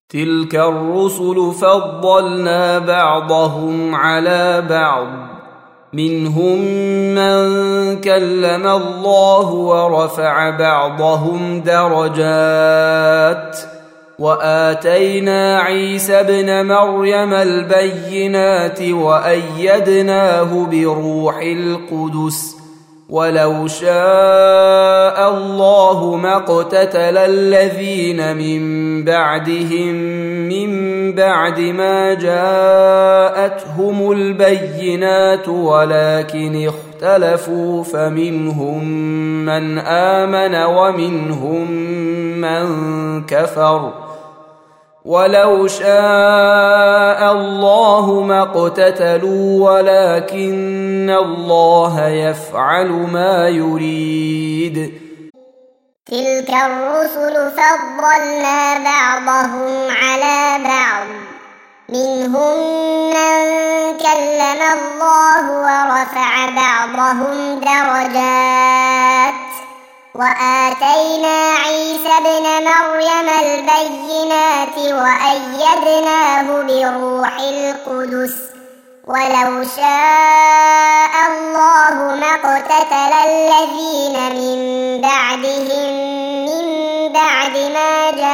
تلك الرسل فضلنا بعضهم على بعض منهم من كلم الله ورفع بعضهم درجات وآتينا عيسى ابن مريم البينات وأيدناه بروح القدس ولو شاء الله ما اقتتل الذين من بعدهم من بعد ما جاءتهم البينات ولكن اختلفوا فمنهم من آمن ومنهم من كفر ولو شاء الله ما اقتتلوا ولكن الله يفعل ما يريد تلك الرسل فضلنا بعضهم على بعض منهم من كلم الله ورفع بعضهم درجات وآتينا عيسى ابن مريم البينات وأيدناه بروح القدس ولو شاء الله ما اقتتل الذين من بعدهم من بعد ما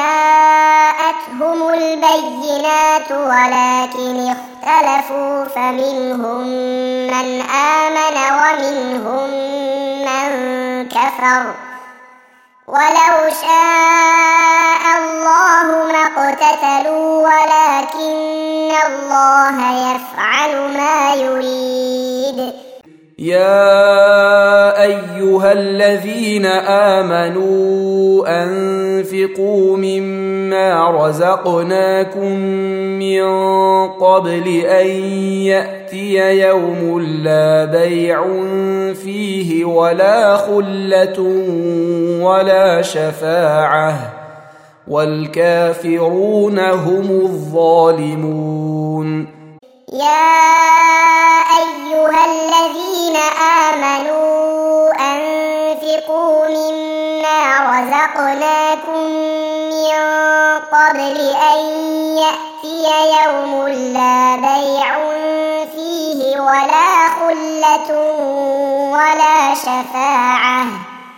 جاءتهم البينات ولكن اختلفوا فمنهم من آمن ومنهم من كفر ولو شاء الله ما اقتتلوا ولكن الله يفعل ما يريد يا أيها الذين آمنوا أنفقوا مما رزقناكم من قبل أن يأتي يوم لا بيع فيه ولا خلة ولا شفاعة والكافرون هم الظالمون يا أيها الذين آمنوا أنفقوا مما رزقناكم من قبل أن يأتي يوم لا بيع فيه ولا خلة ولا شفاعة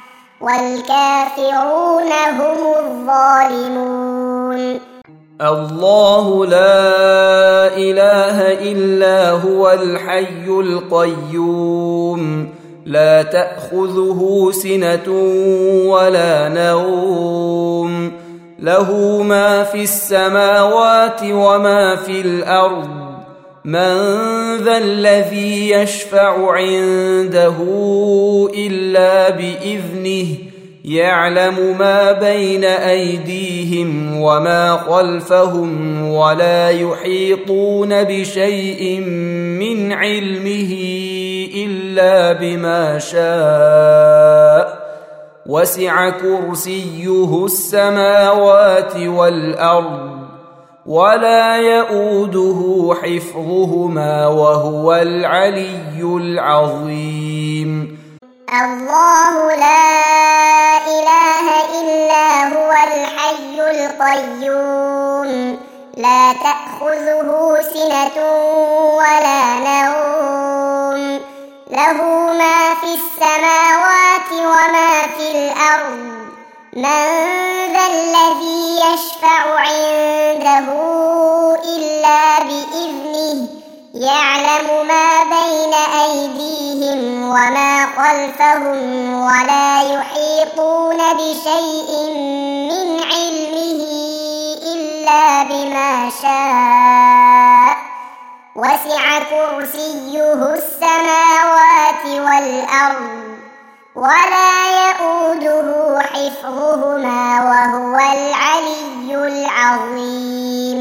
والكافرون هم الظالمون الله لا إله إلا هو الحي القيوم لا تأخذه سنة ولا نوم له ما في السماوات وما في الأرض من ذا الذي يشفع عنده إلا بإذنه يعلم ما بين أيديهم وما خلفهم ولا يحيطون بشيء من علمه إلا بما شاء وسع كرسيه السماوات والأرض ولا يؤوده حفظهما وهو العلي العظيم الله لا إله إلا هو الحي القيوم لا تأخذه سنة ولا نوم له ما في السماوات وما في الأرض من ذا الذي يشفع عنده إلا بإذنه يعلم ما بين أيديهم وما خلفهم ولا يحيطون بشيء من علمه إلا بما شاء وسع كرسيه السماوات والأرض ولا يؤوده حفظهما وهو العلي العظيم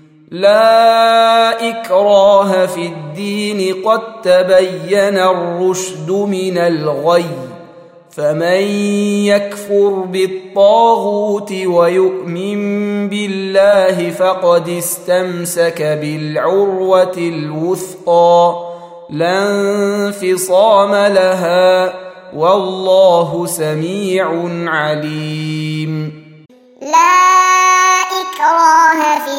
لا إكراه في الدين قد تبين الرشد من الغي فمن يكفر بالطاغوت ويؤمن بالله فقد استمسك بالعروة الوثقى لا انفصام لها والله سميع عليم لا إكراه في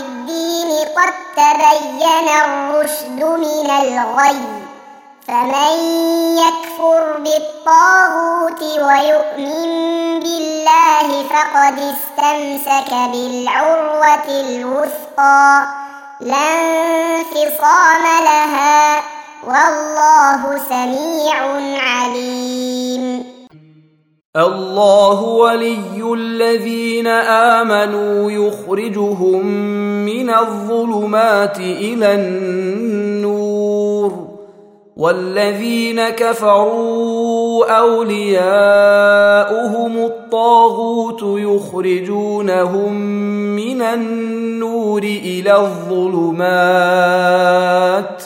تبين الرشد من الغي فمن يكفر بالطاغوت ويؤمن بالله فقد استمسك بالعروة الوثقى لا انفصام لها والله سميع عليم. الله ولي الذين آمنوا يخرجهم من الظلمات إلى النور والذين كفروا أولياؤهم الطاغوت يخرجونهم من النور إلى الظلمات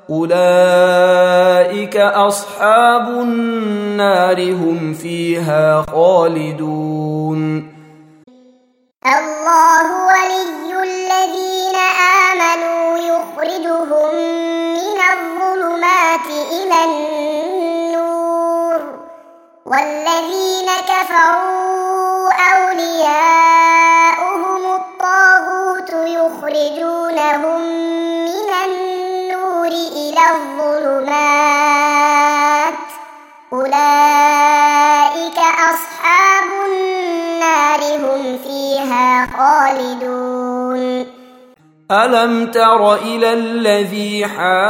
أولئك أصحاب النار هم فيها خالدون. الله ولي الذين آمنوا يخرجهم من الظلمات إلى النور والذين كفروا أولياؤهم الطاغوت يخرجونهم من النور إلى الظلمات أولئك أصحاب النار هم فيها خالدون. ألم تر إلى الذي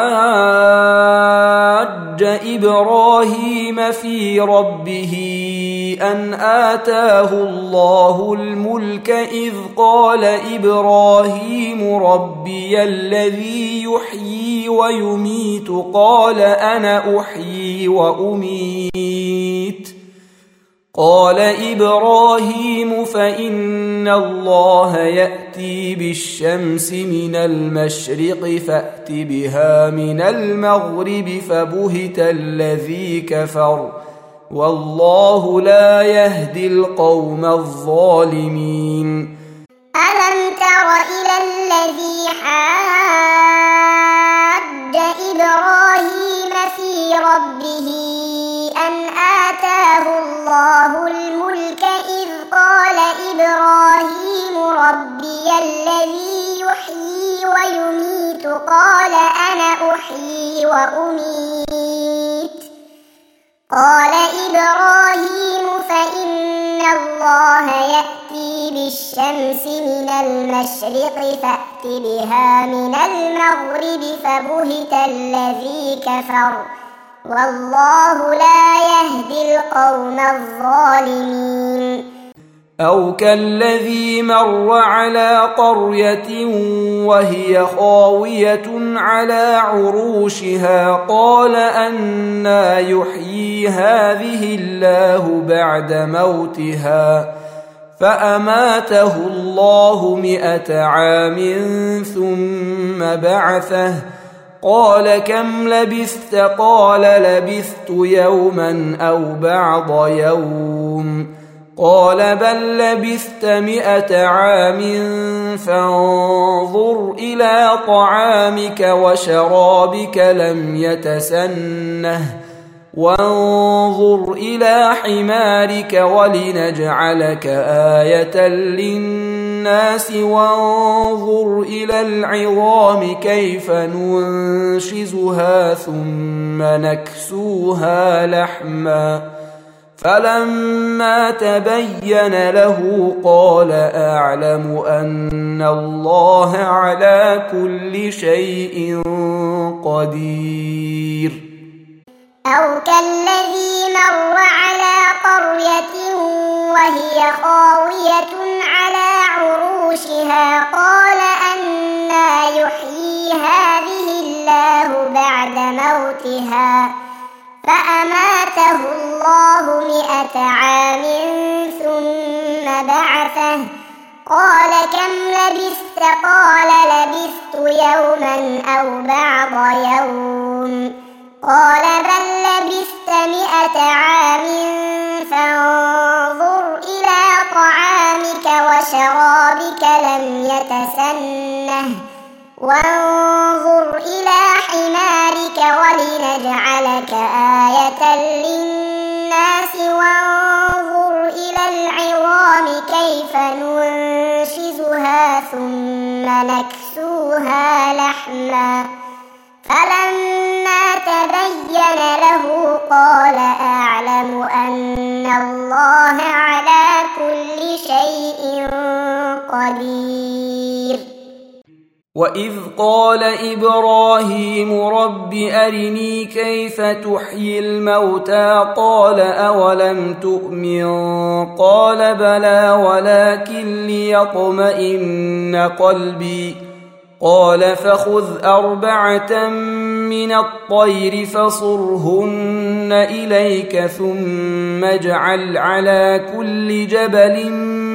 حاج إبراهيم في ربه أن آتاه الله الملك إذ قال إبراهيم ربي الذي يحيي ويميت قال أنا أحيي وأميت قال إبراهيم فإن الله يأتي بالشمس من المشرق فأت بها من المغرب فبهت الذي كفر والله لا يهدي القوم الظالمين. ألم تر إلى الذي حاج إبراهيم في ربه أن آتاه الله الملك إذ قال إبراهيم ربي الذي يحيي ويميت قال أنا أحيي وأميت قال إبراهيم فإن الله يأتي بالشمس من المشرق فأت بها من المغرب فبهت الذي كفر والله لا يهدي القوم الظالمين. أو كالذي مر على قرية وهي خاوية على عروشها قال أنى يحيي هذه الله بعد موتها فأماته الله 100 عام ثم بعثه قال كم لبثت قال لبثت يوما أو بعض يوم قال بل لبثت 100 عام فانظر إلى طعامك وشرابك لم يتسنه وانظر إلى حمارك ولنجعلك آية للناس وانظر إلى العظام كيف ننشزها ثم نكسوها لحما فلما تبين له قال أعلم أن الله على كل شيء قدير. أو كالذي مر على قرية وهي خاوية على عروشها قال أنى يحيي هذه الله بعد موتها فأماته الله 100 عام ثم بعثه قال كم لبثت قال لبثت يوما أو بعض يوم قال بل لبثت 100 عام فانظر إلى طعامك وشرابك لم يتسنه وانظر إلى حمارك ولنجعلك آية للناس وانظر إلى العظام العظام كيف ننشزها ثم نكسوها لحما فلما تبين له قال أعلم أن الله على كل شيء قدير. وإذ قال إبراهيم رب أرني كيف تحيي الموتى قال أولم تؤمن قال بلى ولكن ليطمئن قلبي قال فخذ 4 من الطير فصرهن إليك ثم اجعل على كل جبل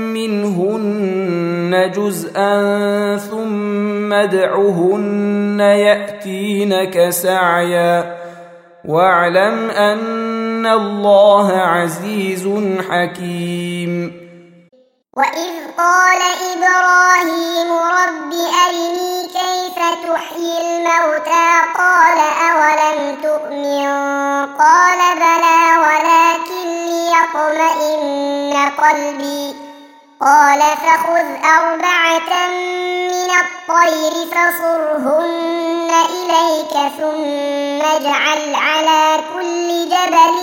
منهن جزءا ثم ادعهن يأتينك سعيا واعلم أن الله عزيز حكيم. وإذ قال إبراهيم رب أرني كيف تحيي الموتى قال أولم تؤمن قال بلى ولكن ليطمئن قلبي قال فخذ 4 من الطير فصرهن إليك ثم اجعل على كل جبل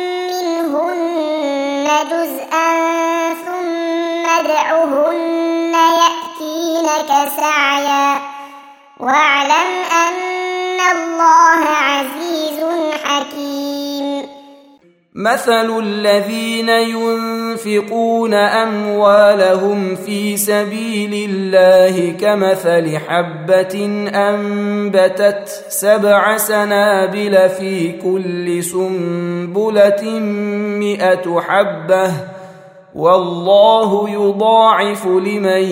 منهن جزءا ثم ادعهن يأتينك سعيا واعلم أن الله عزيز حكيم. مثل الذين ينفقون أموالهم في سبيل الله كمثل حبة أنبتت 7 سنابل في كل سنبلة 100 حبة والله يضاعف لمن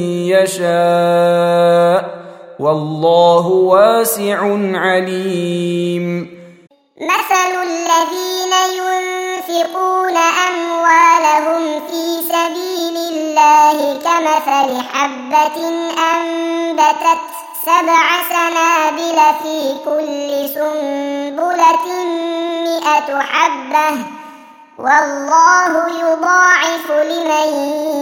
يشاء والله واسع عليم. مثل الذين ينفقون أموالهم في سبيل الله كمثل حبة أنبتت 7 سنابل في كل سنبلة 100 حبة والله يضاعف لمن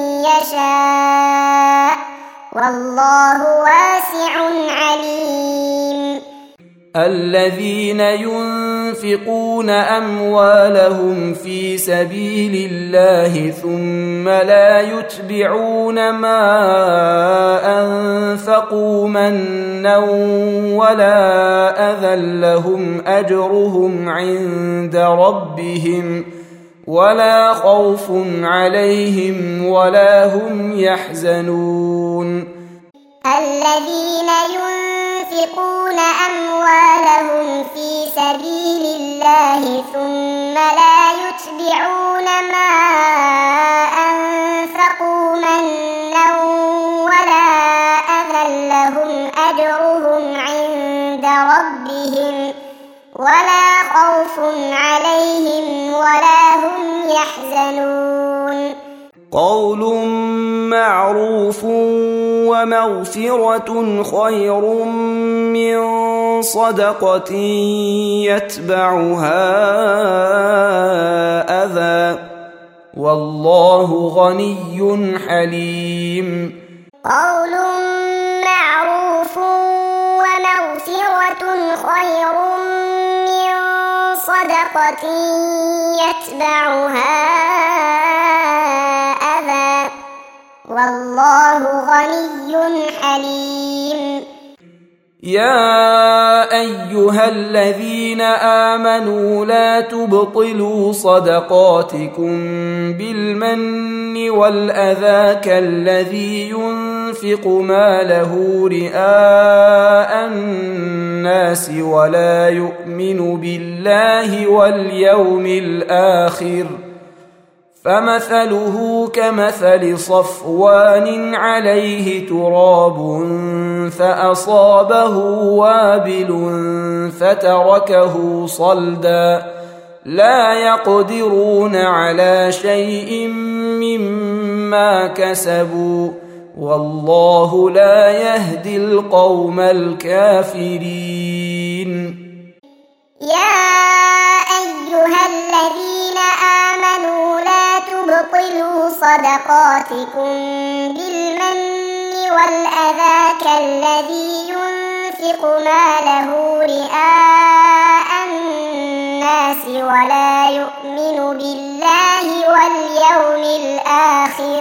يشاء والله واسع عليم. الذين ينفقون أموالهم في سبيل الله ثم لا يتبعون ما أنفقوا منا ولا أذى لهم أجرهم عند ربهم ولا خوف عليهم ولا هم يحزنون. الذين ينفقون أموالهم في سبيل الله ثم لا يتبعون ما أنفقوا منا ولا أذى لهم أجرهم عند ربهم ولا خوف عليهم ولا هم يحزنون. قول معروف ومغفرة خير من صدقة يتبعها أذى والله غني حليم. قول معروف ومغفرة خير من صدقة يتبعها أذى والله غني حليم. يا أيها الذين آمنوا لا تبطلوا صدقاتكم بالمن والأذى كالذي ينفق ماله رئاء الناس ولا يؤمن بالله واليوم الآخر فمثله كمثل صفوان عليه تراب فأصابه وابل فتركه صلدا لا يقدرون على شيء مما كسبوا والله لا يهدي القوم الكافرين. يا أيها الذين آمنوا لا تبطلوا تبطلوا صدقاتكم بالمن والأذى كالذي ينفق ماله رئاء الناس ولا يؤمن بالله واليوم الآخر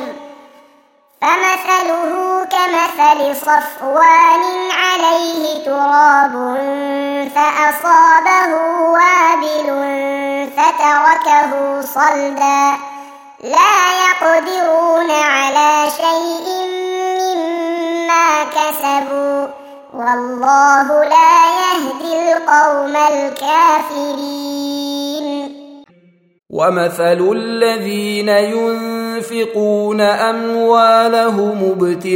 فمثله كمثل صفوان عليه تراب فأصابه وابل فتركه صلدا لا يقدرون على شيء مما كسبوا والله لا يهدي القوم الكافرين. ومثل الذين ينفقون أموالهم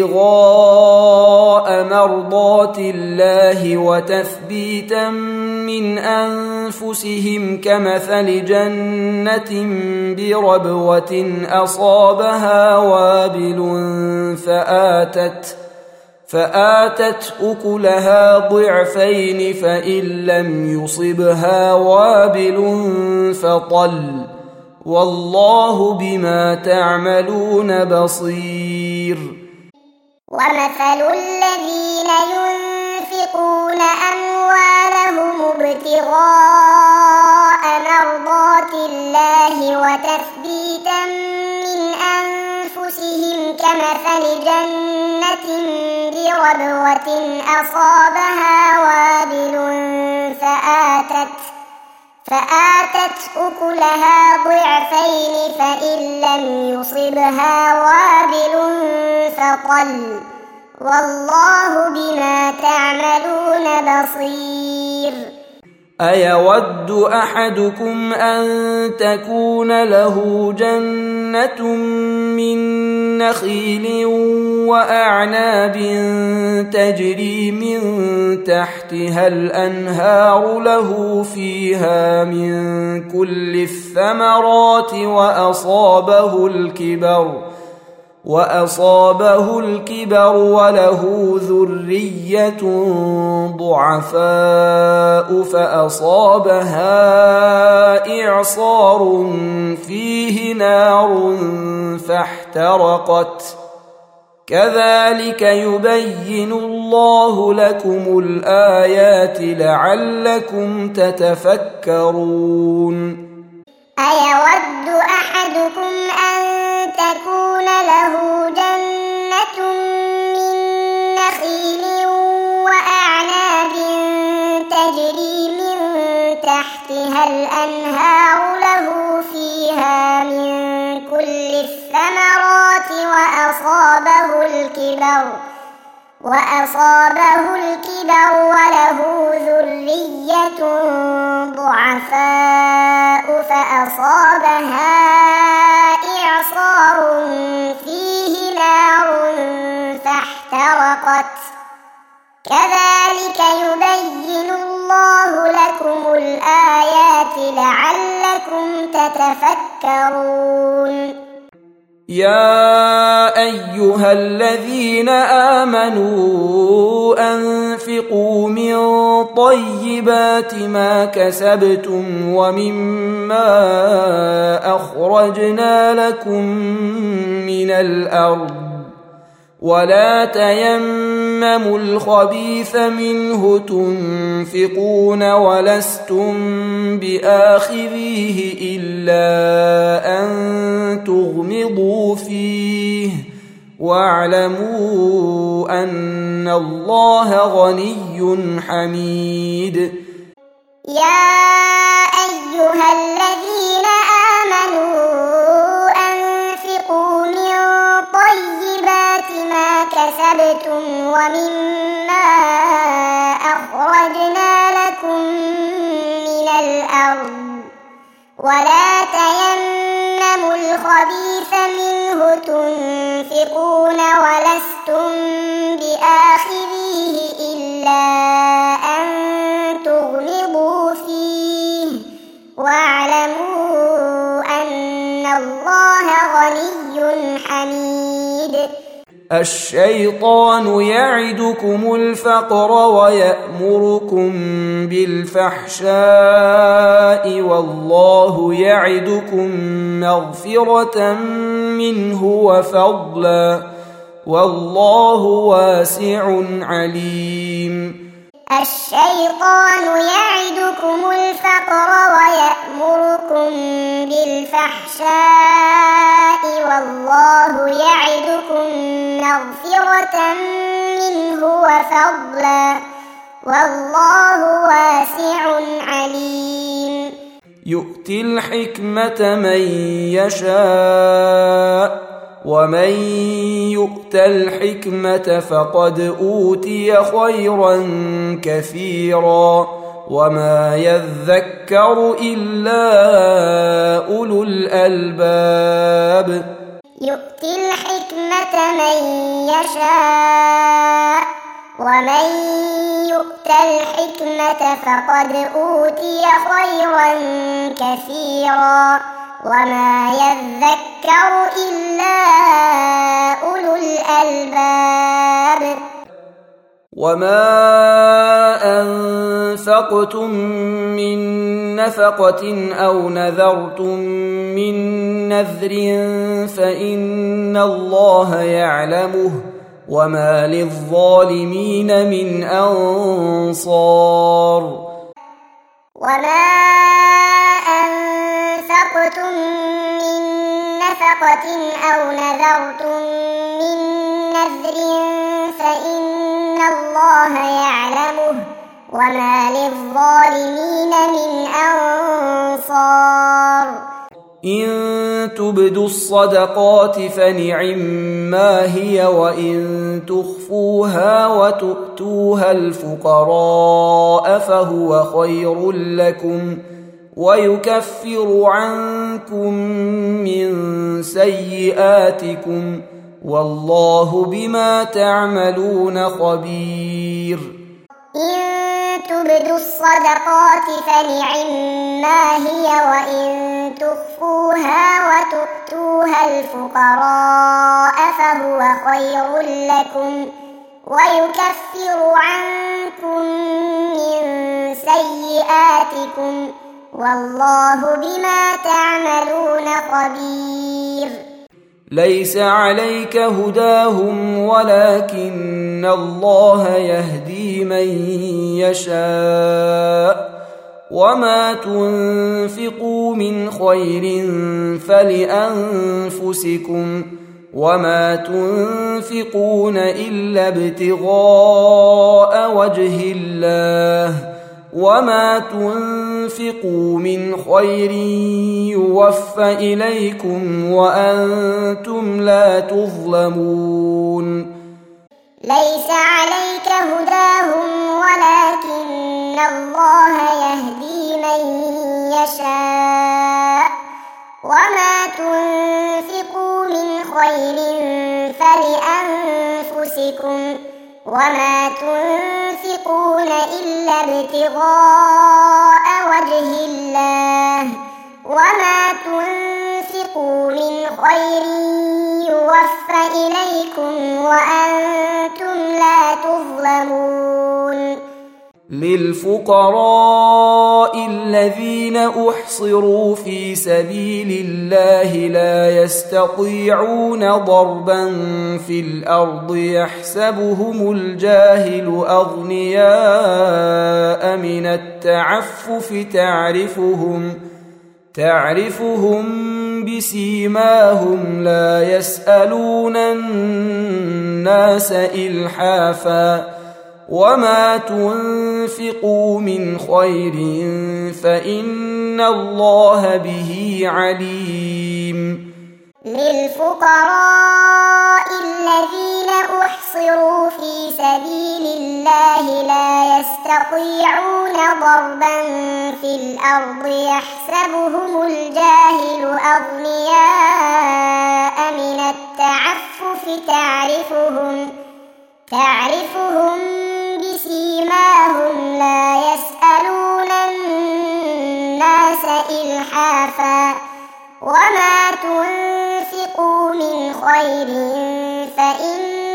ابتغاء مرضات الله وتثبيتا من أنفسهم كمثل جنة بربوة أصابها وابل فآتت أكلها ضعفين فإن لم يصبها وابل فطل والله بما تعملون بصير. ومثل الذين ينفقون أموالهم ابتغاء مرضات الله وتثبيتا من أنفسهم كمثل جنة بربوة أصابها وابل فآتت أكلها ضعفين فإن لم يصبها وابل فطل والله بما تعملون بصير. أيود أحدكم أن تكون له جنة من نخيل وأعناب تجري من تحتها الأنهار له فيها من كل الثمرات وأصابه الكبر وله ذرية ضعفاء فأصابها إعصار فيه نار فاحترقت كذلك يبين الله لكم الآيات لعلكم تتفكرون. أيود أحدكم أن تكون له جنة من نخيل وأعناب تجري من تحتها الأنهار له فيها من كل الثمرات وأصابه الكبر وله ذرية ضعفاء فأصابها إعصار فيه نار فاحترقت كذلك يبين الله لكم الآيات لعلكم تتفكرون. يا أيها الذين آمنوا أنفقوا من طيبات ما كسبتم ومما أخرجنا لكم من الأرض ولا تيمموا الخبيث منه تنفقون ولستم بآخذيه إلا أن تغمضوا فيه واعلموا أن الله غني حميد. يا أيها الذين آمنوا أنفقوا من طيبات ما كسبتم ومما أخرجنا لكم من الأرض ولا تيمموا الخبيث منه تنفقون ولستم بآخذيه إلا أن تغمضوا فيه واعلموا أن الله غني حميد. الشيطان يعدكم الفقر ويأمركم بالفحشاء والله يعدكم مغفرة منه وفضلا والله واسع عليم. الشيطان يعدكم الفقر ويأمركم بالفحشاء والله يعدكم مغفرة منه وفضلا والله واسع عليم. يؤتي الحكمة من يشاء ومن يؤت الحكمة فقد أوتي خيرا كثيرا وما يذكر إلا أولو الألباب. يؤتي الحكمة من يشاء ومن يؤت الحكمة فقد أوتي خيرا كثيرا وما يذكر إلا أولو الألباب. وما أنفقتم من نفقة أو نذرتم من نذر فإن الله يعلمه وما للظالمين من أنصار. وما أنفقتم من نفقة أو نذرتم من نذر فإن الله يعلمه وما للظالمين من أنصار. إن تبدوا الصدقات فنعما هي وإن تخفوها وتؤتوها الفقراء فهو خير لكم ويكفر عنكم من سيئاتكم والله بما تعملون خبير. إن تبدوا الصدقات فنعما هي وإن تخفوها وتؤتوها الفقراء فهو خير لكم ويكفر عنكم من سيئاتكم والله بما تعملون خبير. ليس عليك هداهم ولكن الله يهدي من يشاء وما تنفقوا من خير فلأنفسكم وما تنفقون إلا ابتغاء وجه الله وما تنفقوا من خير يوفى إليكم وأنتم لا تظلمون. ليس عليك هداهم ولكن الله يهدي من يشاء وما تنفقوا من خير فلأنفسكم وما تنفقون إلا ابتغاء وجه الله وما تنفقوا من خير يوفى إليكم وأنتم لا تظلمون. للفقراء الذين أحصروا في سبيل الله لا يستطيعون ضربا في الأرض يحسبهم الجاهل أغنياء من التعفف تعرفهم بسيماهم لا يسألون الناس إلحافا وما تنفقوا من خير فإن الله به عليم. للفقراء الذين أحصروا في سبيل الله لا يستطيعون ضربا في الأرض يحسبهم الجاهل أغنياء من التعفف تعرفهم بسيماهم لا يسألون الناس إلحافا وما تنفقوا من خير فإن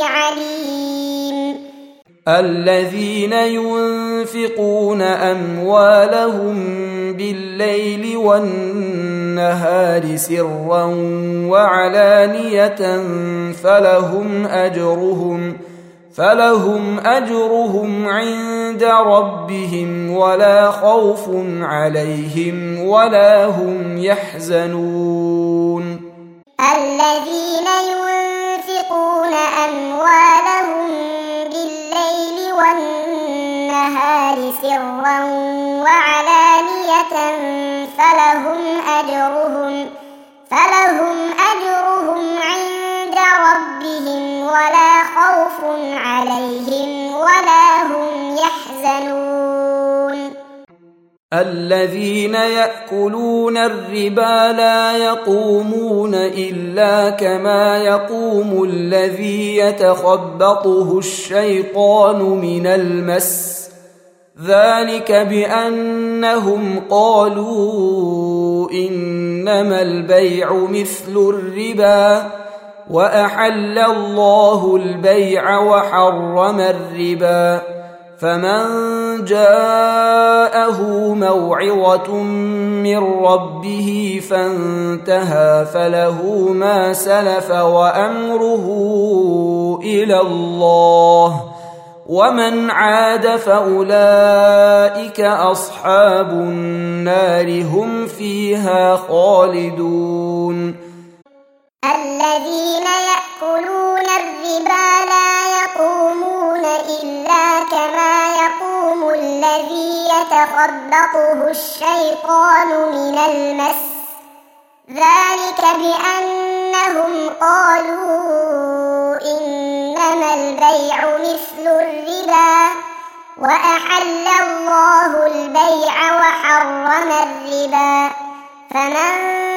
عليم. الذين ينفقون أموالهم بالليل والنهار سرا وعلانية فلهم أجرهم عند ربهم ولا خوف عليهم ولا هم يحزنون. الذين ينفقون أموالهم بالليل والنهار سرا وعلانية فلهم أجرهم عند ربهم ولا خوف عليهم ولا هم يحزنون. الذين يأكلون الربا لا يقومون إلا كما يقوم الذي يتخبطه الشيطان من المس، ذلك بأنهم قالوا إنما البيع مثل الربا وأحل الله البيع وحرم الربا، فمن جاءه موعظة من ربه فانتهى فله ما سلف وأمره إلى الله، ومن عاد فأولئك أصحاب النار هم فيها خالدون. الذين يأكلون الربا لا يقومون إلا كما يقوم الذي يتخبطه الشيطان من المس، ذلك بأنهم قالوا إنما البيع مثل الربا وأحل الله البيع وحرم الربا، فمن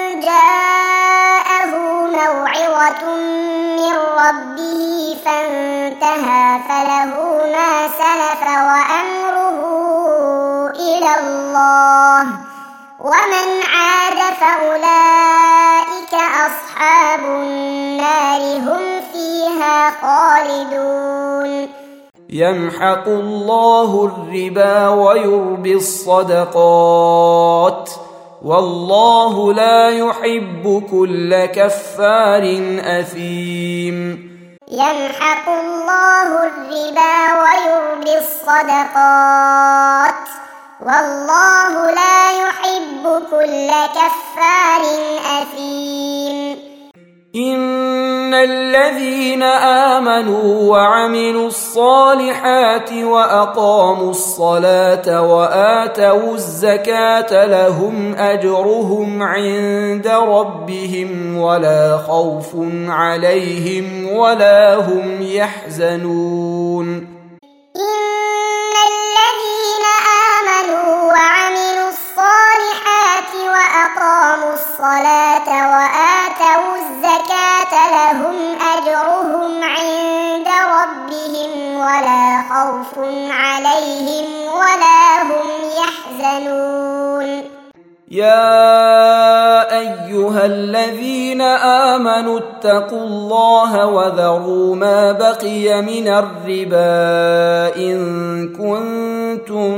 جاءه موعظة من ربه فانتهى فله ما سلف وأمره إلى الله، ومن عاد فأولئك أصحاب النار هم فيها خالدون. يمحق الله الربا ويربي الصدقات والله لا يحب كل كفار أثيم. يمحق الله الربا ويربي الصدقات والله لا يحب كل كفار أثيم. إن الذين آمنوا وعملوا الصالحات وأقاموا الصلاة وآتوا الزكاة لهم أجرهم عند ربهم ولا خوف عليهم ولا هم يحزنون. إن الذين آمنوا وعملوا الصالحات وأقاموا الصلاة وآتوا الزكاة لهم أجرهم عند ربهم ولا خوف عليهم ولا هم يحزنون. يا أيها الذين آمنوا اتقوا الله وذروا ما بقي من الربا إن كنتم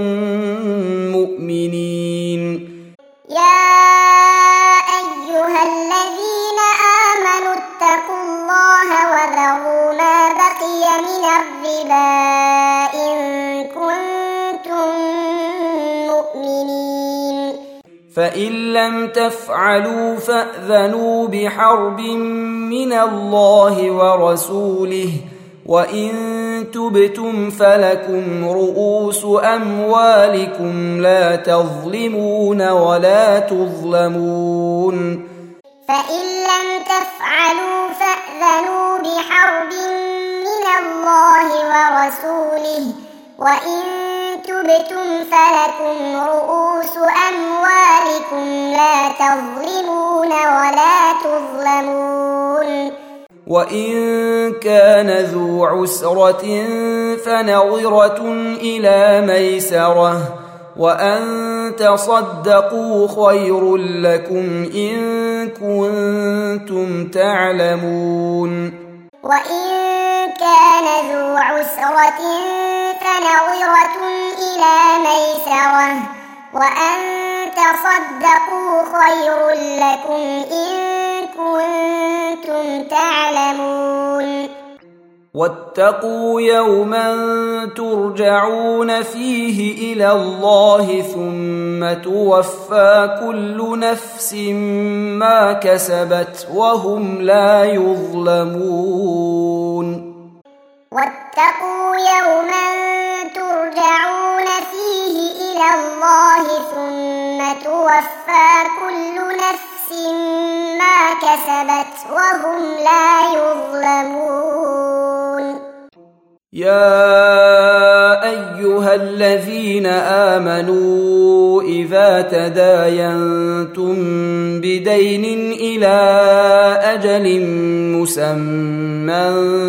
مؤمنين. يا أيها الذين آمنوا اتقوا الله وذروا ما بقي من الربا إن كنتم مؤمنين. فإن لم تفعلوا فأذنوا بحرب من الله ورسوله، وإن تبتم فلكم رؤوس أموالكم لا تظلمون ولا تظلمون. فإن لم تفعلوا فأذنوا بحرب من الله ورسوله، وإن تبتم فلكم رؤوس أموالكم لا تظلمون ولا تظلمون. وإن كان ذو عسرة فنظرة إلى ميسرة، وأن تصدقوا خير لكم إن كنتم تعلمون. وإن كان عسرة فنظرة إلى ميسرة وأن تصدقوا خير لكم إن كنتم تعلمون واتقوا يوما ترجعون فيه إلى الله ثم توفى كل نفس ما كسبت وهم لا يظلمون واتقوا يوما ترجعون فيه إلى الله ثم توفى كل نفس ما كسبت وهم لا يظلمون يا أيها الذين آمنوا إذا تداينتم بدين إلى أجل مسمى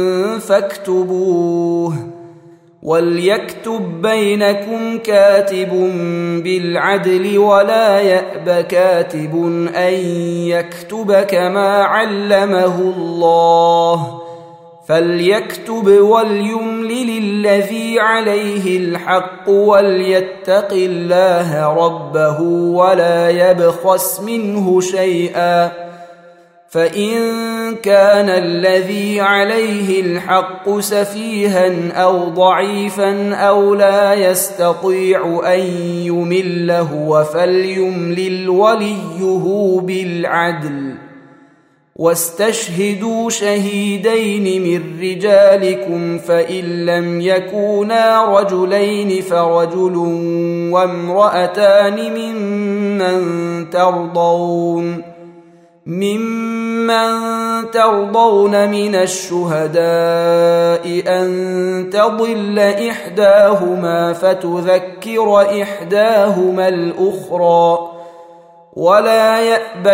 فاكتبوه وليكتب بينكم كاتب بالعدل ولا يأب كاتب أن يكتب كما علمه الله فليكتب وليملل الذي عليه الحق وليتق الله ربه ولا يبخس منه شيئا فإن كان الذي عليه الحق سفيها أو ضعيفا أو لا يستطيع أن يمل هو فليملل وليه بالعدل واستشهدوا شهيدين من رجالكم فإن لم يكونا رجلين فرجل وامرأتان ممن ترضون من الشهداء أن تضل إحداهما فتذكر إحداهما الأخرى ولا يأبى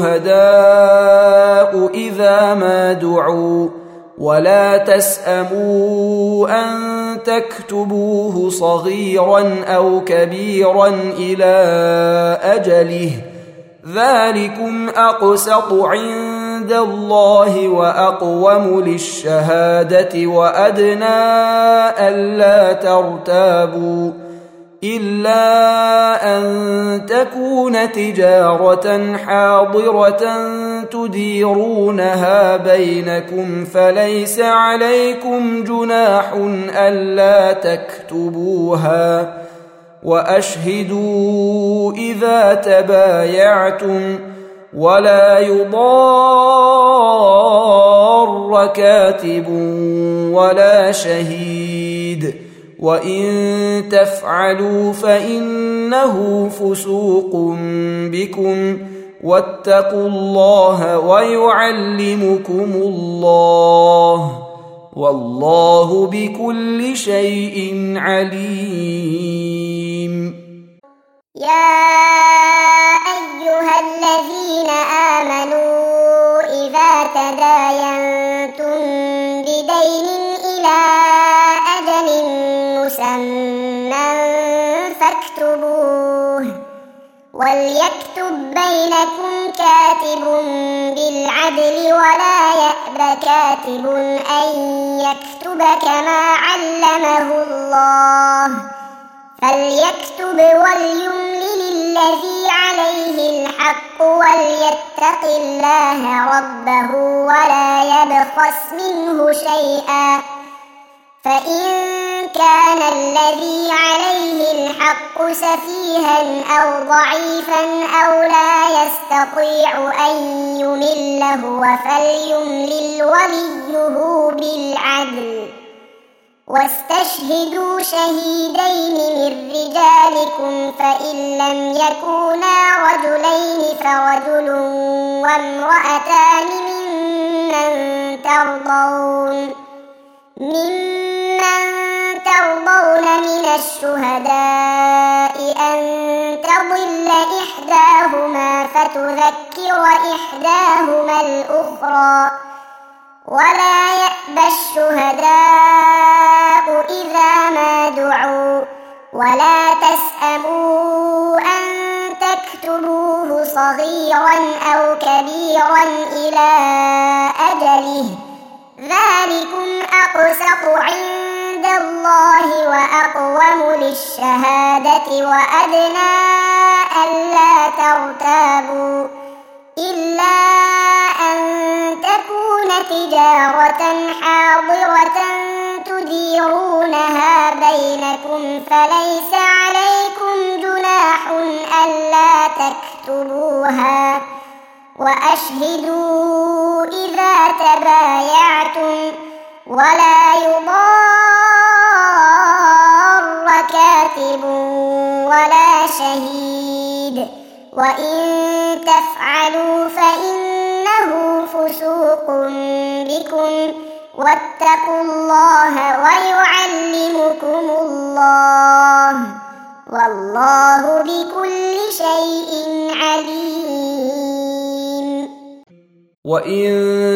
الشهداء إذا ما دعوا ولا تسأموا أن تكتبوه صغيرا أو كبيرا إلى أجله ذلكم أقسط عند الله وأقوم للشهادة وأدنى ألا ترتابوا إلا أن تكون تجارة حاضرة تديرونها بينكم فليس عليكم جناح ألا تكتبوها وأشهدوا إذا تبايعتم ولا يضار كاتب ولا شهيد وإن تفعلوا فإنه فسوق بكم واتقوا الله ويعلمكم الله والله بكل شيء عليم يا أيها الذين آمنوا إذا تداينتم بدين إلى أجل مسمى فاكتبوه وليكتب بينكم كاتب بالعدل ولا يأب كاتب أن يكتب كما علمه الله فليكتب وليملل الذي عليه الحق وليتق الله ربه ولا يبخس منه شيئا فإن كان الذي عليه الحق سفيها أو ضعيفا أو لا يستطيع أن يمل هو فليملل وليه بالعدل واستشهدوا شهيدين من رجالكم فإن لم يكونا رجلين فرجل وامرأتان ممن ترضون من الشهداء أن تضل إحداهما فتذكر إحداهما الأخرى ولا يأبى الشهداء إذا ما دعوا ولا تسأموا أن تكتبوه صغيرا أو كبيرا إلى أجله ذلكم أقسط عند الله وأقوم للشهادة وأدنى ألا ترتابوا إلا أن تكون تجارة حاضرة تديرونها بينكم فليس عليكم جناح ألا تكتبوها وأشهدوا إذا تبايعتم ولا يضار كاتب ولا شهيد وإن تفعلوا فإنه فسوق بكم واتقوا الله ويعلمكم الله والله بكل شيء عليم. وإن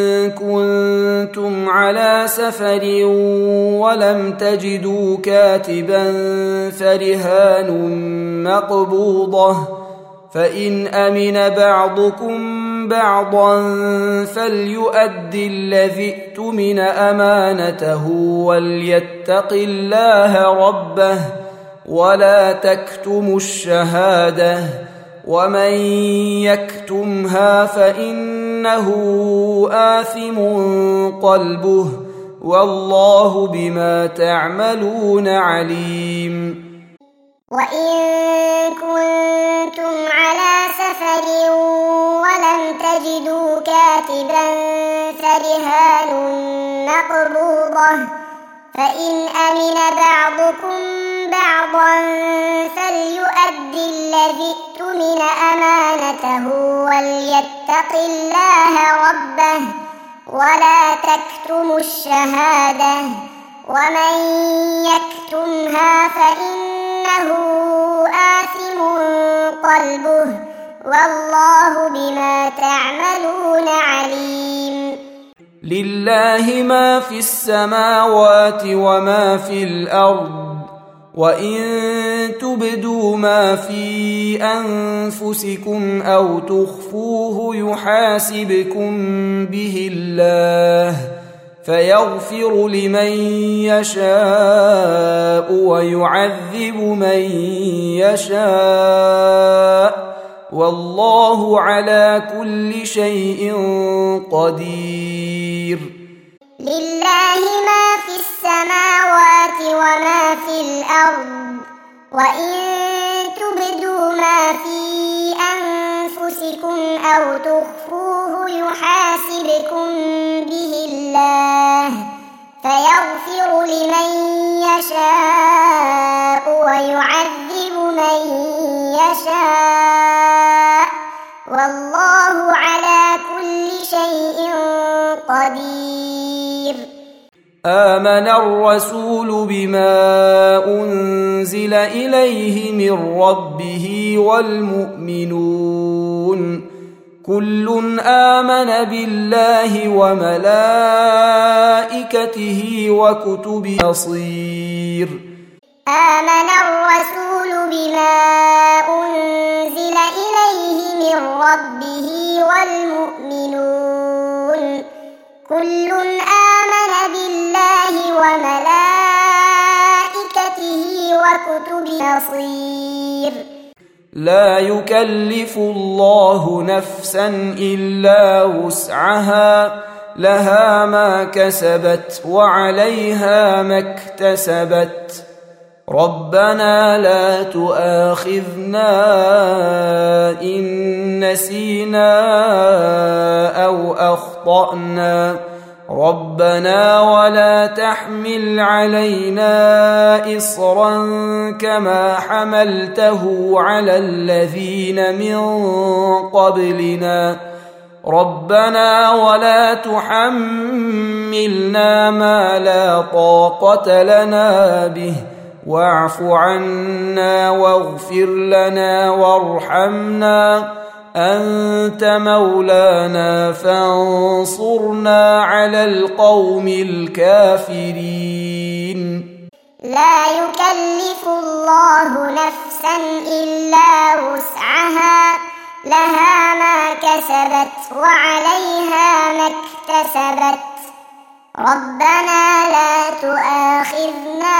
كنتم على سفر ولم تجدوا كاتبا فرهان مقبوضة فإن أمن بعضكم بعضا فليؤد الذي اؤتمن أمانته وليتق الله ربه ولا تكتموا الشهادة ومن يكتمها فإنه آثم قلبه والله بما تعملون عليم. وإن كنتم على سفر ولم تجدوا كاتبا فرهان مقبوضة فإن أمن بعضكم بعضا فليؤد الذي اؤتمن أمانته وليتق الله ربه ولا تكتموا الشهادة ومن يكتمها فإنه آثم قلبه والله بما تعملون عليم. لله ما في السماوات وما في الأرض وإن تبدوا ما في أنفسكم أو تخفوه يحاسبكم به الله فيغفر لمن يشاء ويعذب من يشاء والله على كل شيء قدير. لله ما في السماوات وما في الأرض وإن تبدوا ما في أنفسكم أو تخفوه يحاسبكم به الله فيغفر لمن يشاء ويعذب من يشاء والله على كل شيء قدير. آمن الرسول بما أنزل إليه من ربه والمؤمنون كل آمن بالله وملائكته وكتبه بصير. آمن الرسول بما أنزل إليه من ربه والمؤمنون كل آمن بالله وملائكته وكتبه بصير. لا يكلف الله نفسا إلا وسعها لها ما كسبت وعليها ما اكتسبت ربنا لا تؤاخذنا إن نسينا أو أخطأنا ربنا ولا تحمل علينا إصرا كما حملته على الذين من قبلنا ربنا ولا تحملنا ما لا طاقة لنا به واعف عنا واغفر لنا وارحمنا أنت مولانا فانصرنا على القوم الكافرين. لا يكلف الله نفسا إلا وسعها لها ما كسبت وعليها ما اكتسبت ربنا لا تؤاخذنا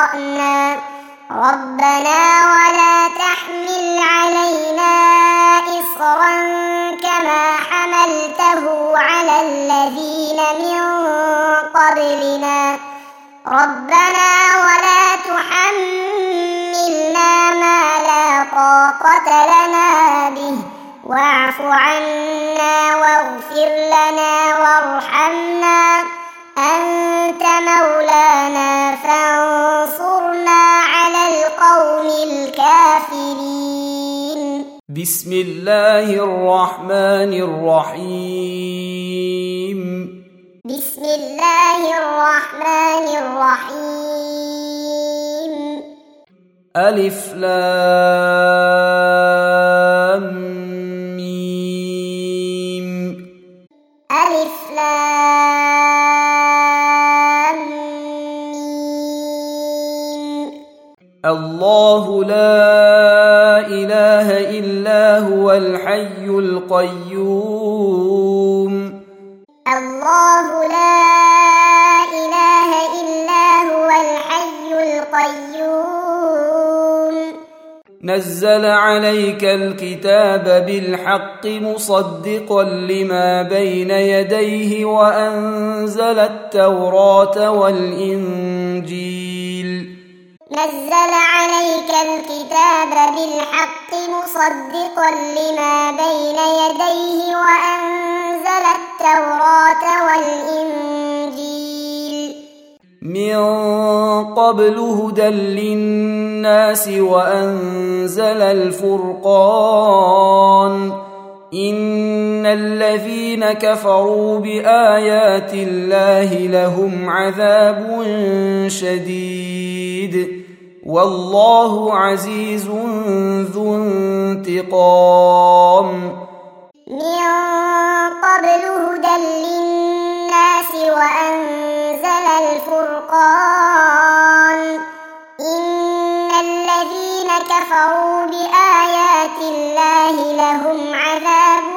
أخطأنا ربنا ولا تحمل علينا إصرا كما حملته على الذين من قبلنا ربنا ولا تحملنا ما لا طاقة لنا به واعف عنا واغفر لنا وارحمنا أنت مولانا فانصرنا على القوم الكافرين. بسم الله الرحمن الرحيم. بسم الله الرحمن الرحيم. ألف لام ميم. ألف لام ميم. الله لا إله إلا هو الحي القيوم. الله لا إله إلا هو الحي القيوم. نزل عليك الكتاب بالحق مصدقا لما بين يديه وأنزل التوراة والإنجيل. نزل عليك الكتاب بالحق مصدقا لما بين يديه وأنزل التوراة والإنجيل من قبل هدى للناس وأنزل الفرقان إن الذين كفروا بآيات الله لهم عذاب شديد والله عزيز ذو انتقام. من قبل هدى للناس وأنزل الفرقان إن الذين كفروا بآيات الله لهم عذاب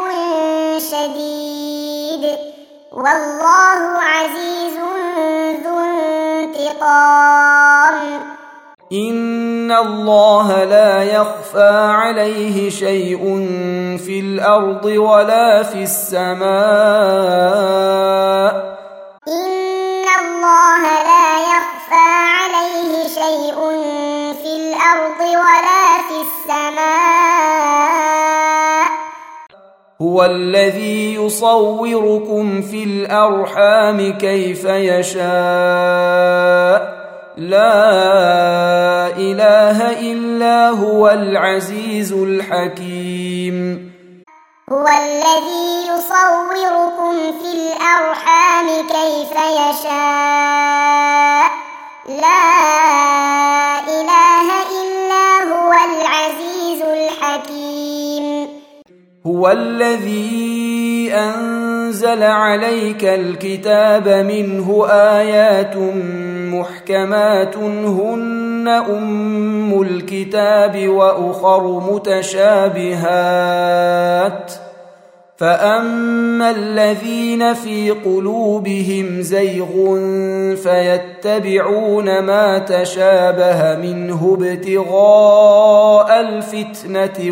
شديد والله عزيز ذو انتقام. إن الله لا يخفى عليه شيء في الأرض ولا في السماء. إن الله لا يخفى عليه شيء في الأرض ولا في السماء. هو الذي يصوركم في الأرحام كيف يشاء لا إله إلا هو العزيز الحكيم. هو الذي يصوركم في الأرحام كيف يشاء لا إله إلا هو العزيز الحكيم. هو الذي أنزل عليك الكتاب منه آيات محكمات هن أم الكتاب وأخر متشابهات فأما الذين في قلوبهم زيغ فيتبعون ما تشابه منه ابتغاء الفتنة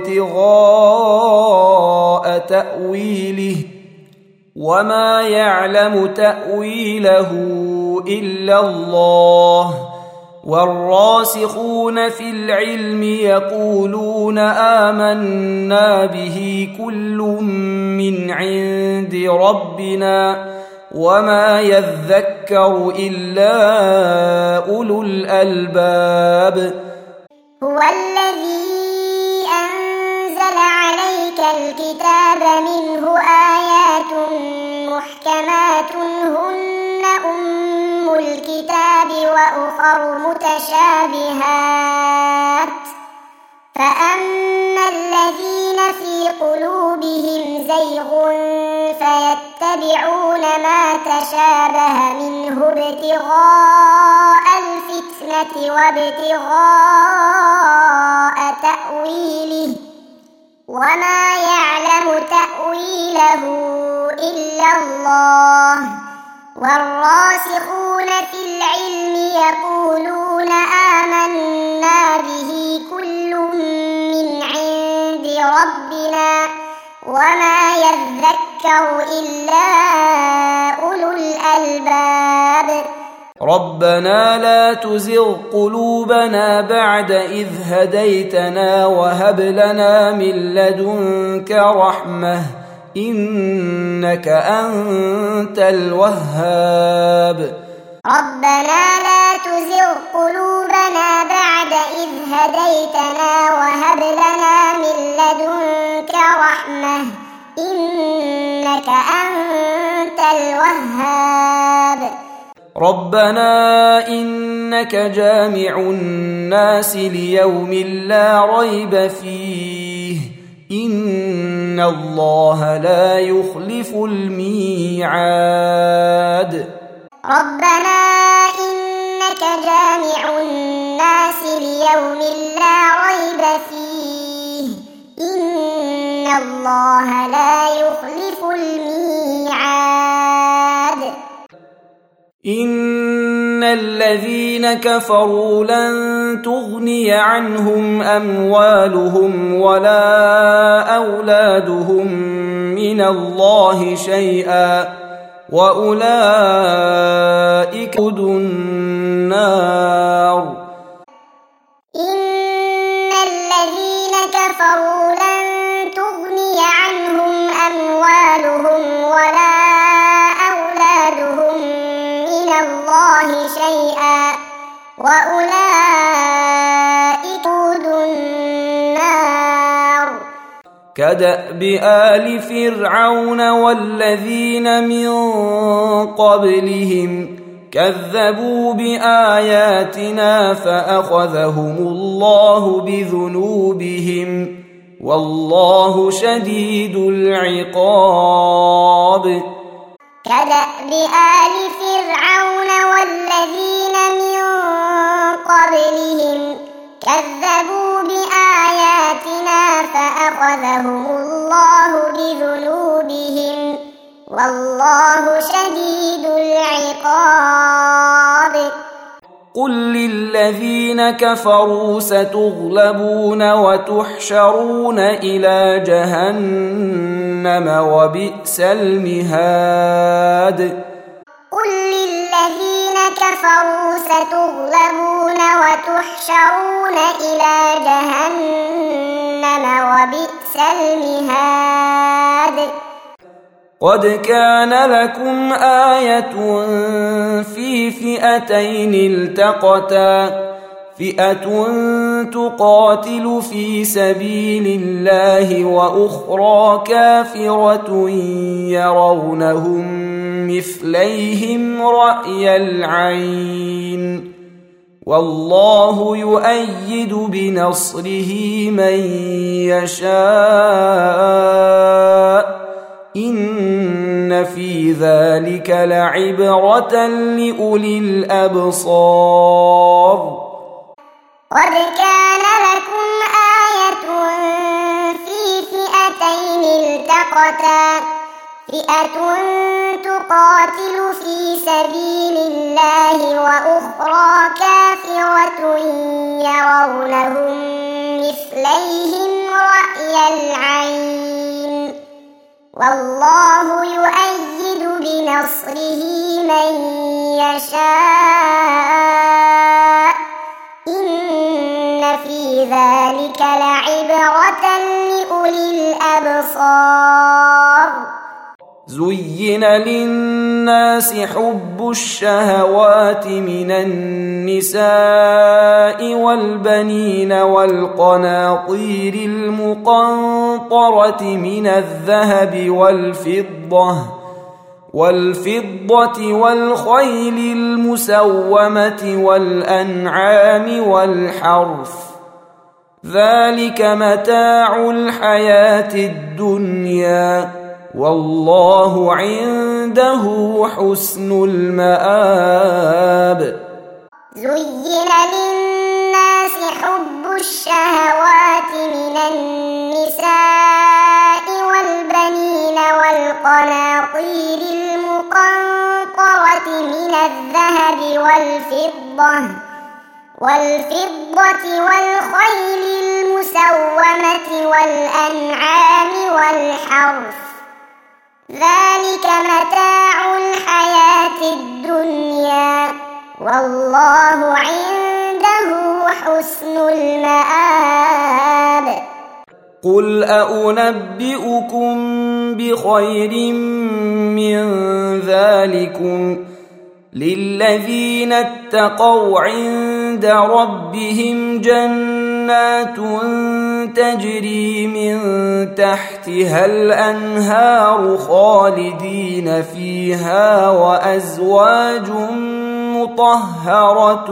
وابتغاء تأويله وما يعلم تأويله إلا الله والراسخون في العلم يقولون آمنا به كل من عند ربنا وما يذكر إلا أولو الألباب. هو الذي أنزل عليك الكتاب منه آيات محكمات هن أم الكتاب وأخر متشابهات فأما الذين في قلوبهم زيغ فيتبعون ما تشابه منه ابتغاء الفتنة وابتغاء تأويله وما يعلم تأويله إلا الله والراسخون في العلم يقولون يقولون آمنا به كل من عند ربنا وما يذكر إلا أولو الألباب ربنا لا تزغ قلوبنا بعد إذ هديتنا وهب لنا من لدنك رحمة إنك أنت الوهاب ربنا لا تزغ قلوبنا بعد إذ هديتنا وهب لنا من لدنك رحمة إنك أنت الوهاب ربنا إنك جامع الناس ليوم لا ريب فيه إن الله لا يخلف الميعاد ربنا إنك جامع الناس ليوم لا ريب فيه إن الله لا يخلف الميعاد إن الذين كفروا لن تغني عنهم أموالهم ولا أولادهم من الله شيئا وأولئك هم النار إن الذين كفروا لن تغني عنهم أموالهم ولا أولادهم من الله شيئا وأولئك هم النار كدأب آل فرعون والذين من قبلهم كذبوا بآياتنا فأخذهم الله بذنوبهم والله شديد العقاب كدأب آل فرعون والذين من قبلهم كذبوا بآياتنا فأخذهم الله بذنوبهم والله شديد العقاب قل للذين كفروا ستغلبون وتحشرون إلى جهنم وبئس المهاد قل للذين كفروا ستغلبون وتحشرون إلى جهنم وبئس المهاد قد كان لكم آية في فئتين التقتا فئة تقاتل في سبيل الله وأخرى كافرة يرونهم مثليهم رأي العين والله يؤيد بنصره من يشاء إن في ذلك لعبرة لأولي الأبصار قد كان لكم آية في فئتين التقتا فئة تقاتل في سبيل الله وأخرى كافرة يرونهم مثليهم رأي العين والله يؤيد بنصره من يشاء إن في ذلك لعبرة لأولي الأبصار زين للناس حب الشهوات من النساء والبنين والقناطير المقنطرة من الذهب والفضة والخيل المسومة والأنعام والحرث ذلك متاع الحياة الدنيا والله عنده حسن المآب زين للناس حب الشهوات من النساء والبنين والقناطير المقنطرة من الذهب والفضة والخيل المسومة والأنعام والحرث ذلك متاع الحياة الدنيا والله عنده حسن المآب. قل أنبئكم بخير من ذلكم للذين اتقوا عند ربهم جنات تجري من تحتها الأنهار خالدين فيها وأزواج مطهرة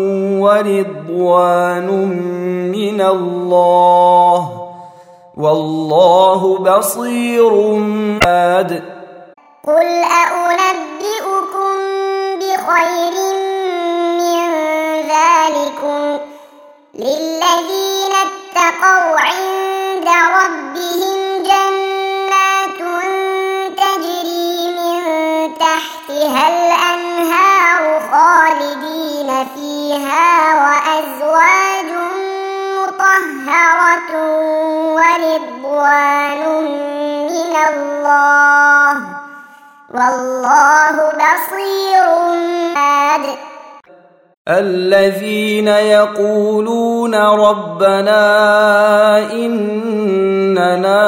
ورضوان من الله والله بصير باد. قل أنبئكم بخير من ذلكم للذين اتقوا عند ربهم جنات تجري من تحتها الأنهار خالدين فيها وأزواج مطهرة ورضوان من الله والله بصير باد. الذين يقولون ربنا إننا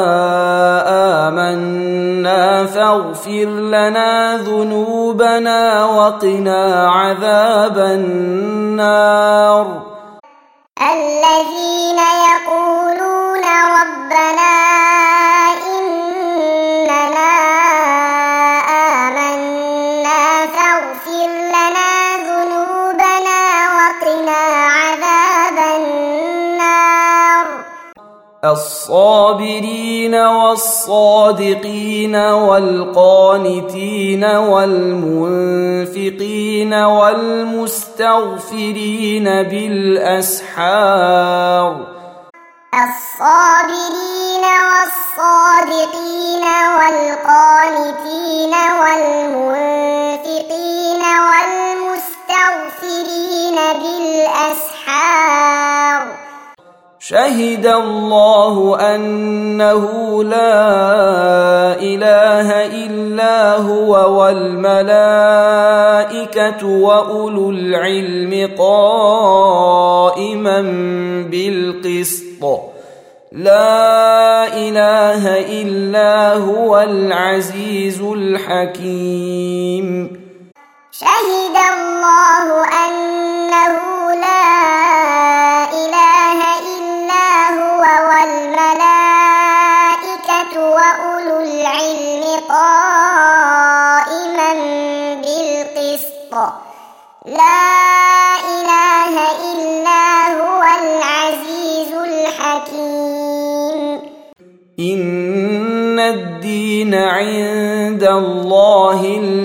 آمنا فاغفر لنا ذنوبنا وقنا عذاب النار. الذين يقولون ربنا إننا آمنا فاغفر لنا ذنوبنا وقنا عذاب النار. الصابرين والصادقين والقانتين والمنفقين والمستغفرين بالأسحار. الصابرين والصادقين والقانتين والمنفقين والمستغفرين بالأسحار. شهد الله أنه لا إله إلا هو والملائكة وأولو العلم قائما بالقسط لا إله إلا هو العزيز الحكيم. شهد الله أنه لا إله إلا هو والملائكة وأولو العلم قائما بالقسط لا إله إلا هو العزيز الحكيم. إن الدين عند الله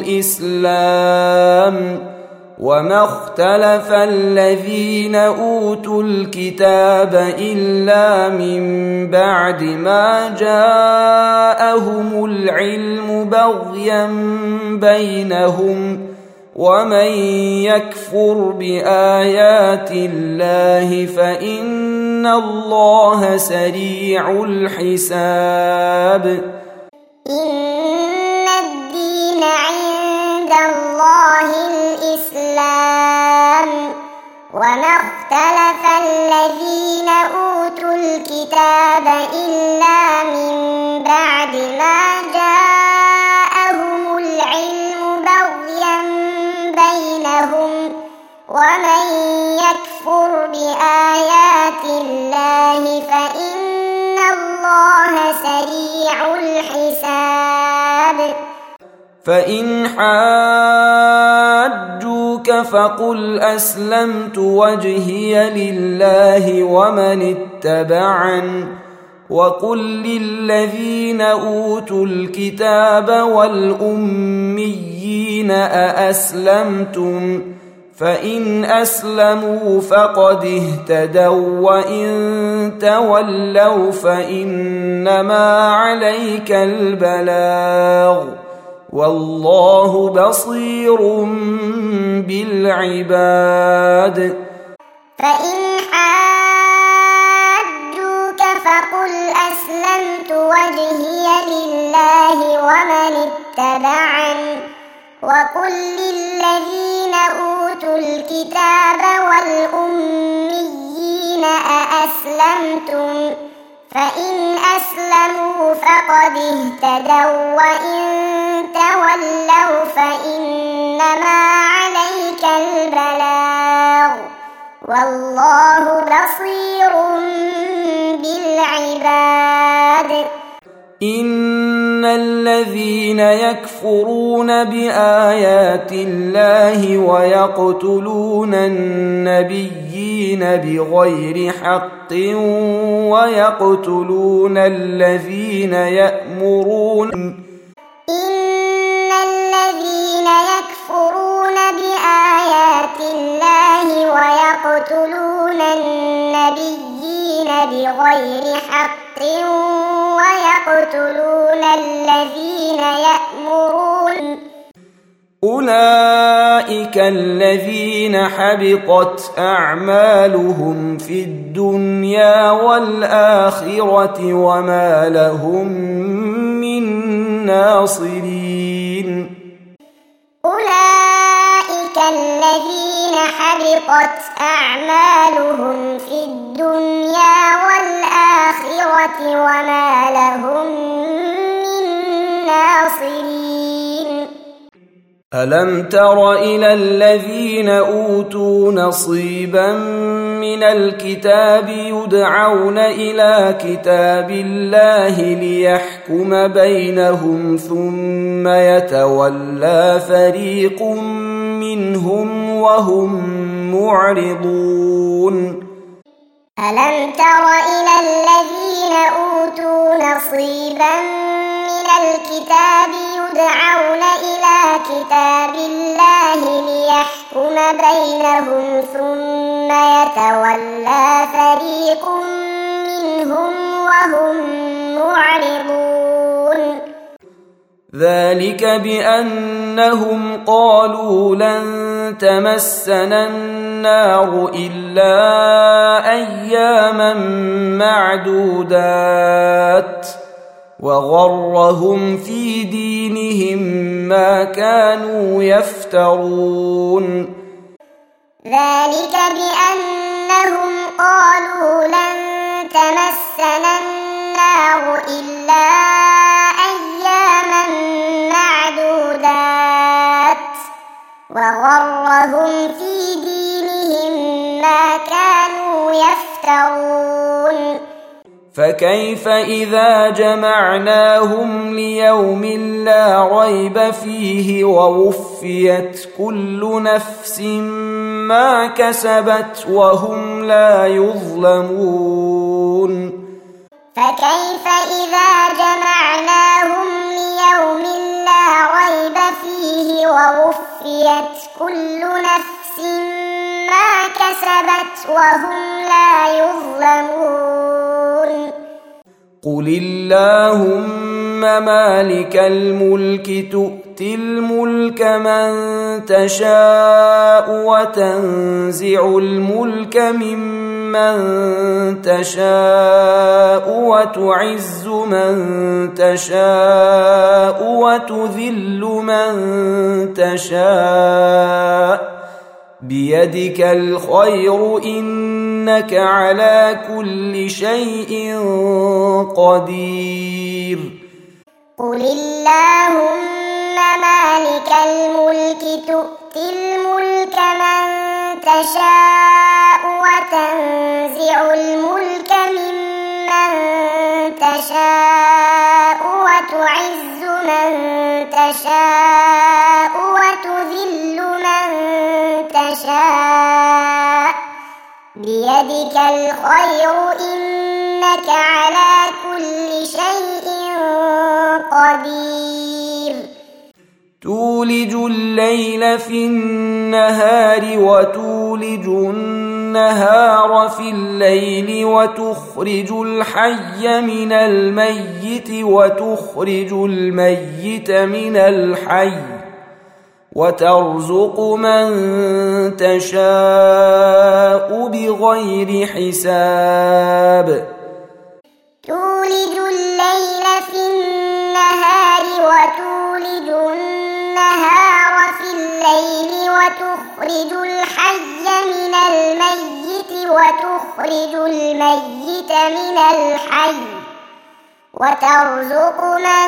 الإسلام وما اختلف الذين أوتوا الكتاب إلا من بعد ما جاءهم العلم بغيا بينهم ومن يكفر بآيات الله فإن الله سريع الحساب. إن الدين عند الله الإسلام وما اختلف الذين أوتوا الكتاب إلا من بعد ما جاءهم العلم بغيا بينهم ومن يكفر بآيات الله فإن الله سريع الحساب. فإن حاجوك فقل أسلمت وجهي لله ومن اتبعن وقل للذين أوتوا الكتاب والأميين أأسلمتم فإن أسلموا فقد اهتدوا وإن تولوا فإنما عليك البلاغ والله بصير بالعباد. فإن حاجوك فقل أسلمت وجهي لله ومن اتبعني وقل للذين أوتوا الكتاب والأميين أأسلمتم فإن أسلموا فقد اهتدوا وإن تولوا فإنما عليك البلاغ والله بصير بالعباد. إن الذين يكفرون بآيات الله ويقتلون النبيين بغير حق ويقتلون الذين يأمرون بآيات الله ويقتلون النبيين بغير حق ويقتلون الذين يأمرون أولئك الذين حبطت أعمالهم في الدنيا والآخرة وما لهم من ناصرين. أولئك الذين حبطت أعمالهم في الدنيا والآخرة وما لهم من ناصرين. ألم تر إلى الذين أوتوا نصيبا من الكتاب يدعون إلى كتاب الله ليحكم بينهم ثم يتولى فريق منهم وهم معرضون. ألم تر إلى الذين أوتوا نصيبا من الكتاب يدعون إلى كتاب الله ليحكم بينهم ثم يتولى فريق منهم وهم معرضون. ذلك بأنهم قالوا لن تمسنا النار إلا أياما معدودات وغرهم في دينهم ما كانوا يفترون. ذلك بأنهم قالوا لن تمسنا النار إلا أياما معدودات وغرهم في دينهم ما كانوا يفترون. فكيف إذا جمعناهم ليوم لا ريب فيه ووفيت كل نفس ما كسبت وهم لا يظلمون. فكيف إذا جمعناهم ليوم لا ريب فيه ووفيت كل نفس ما كسبت وهم لا يظلمون. قل اللهم مالك الملك تؤتي الملك من تشاء وتنزع الملك ممن تشاء وتعز من تشاء وتذل من تشاء بيدك الخير إنك على كل شيء قدير. قل اللهم مالك الملك تؤتي الملك من تشاء وتنزع الملك ممن تشاء وتعز من تشاء وتذل من تشاء بيدك الخير إنك على كل شيء قدير. تولج الليل في النهار وتولج النهار في الليل وتخرج الحي من الميت وتخرج الميت من الحي وترزق من تشاء بغير حساب تولج الليل في النهار وتولج النهار في الليل وتخرج الحي من الميت وتخرج الميت من الحي وترزق من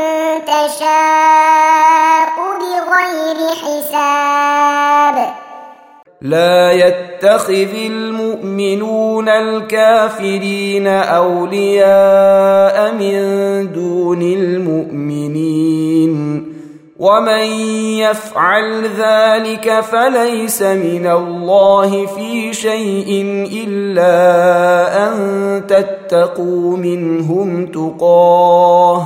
تشاء بغير حساب لا يتخذ المؤمنون الكافرين أولياء من دون المؤمنين ومن يفعل ذلك فليس من الله في شيء إلا أن تتقوا منهم تقاه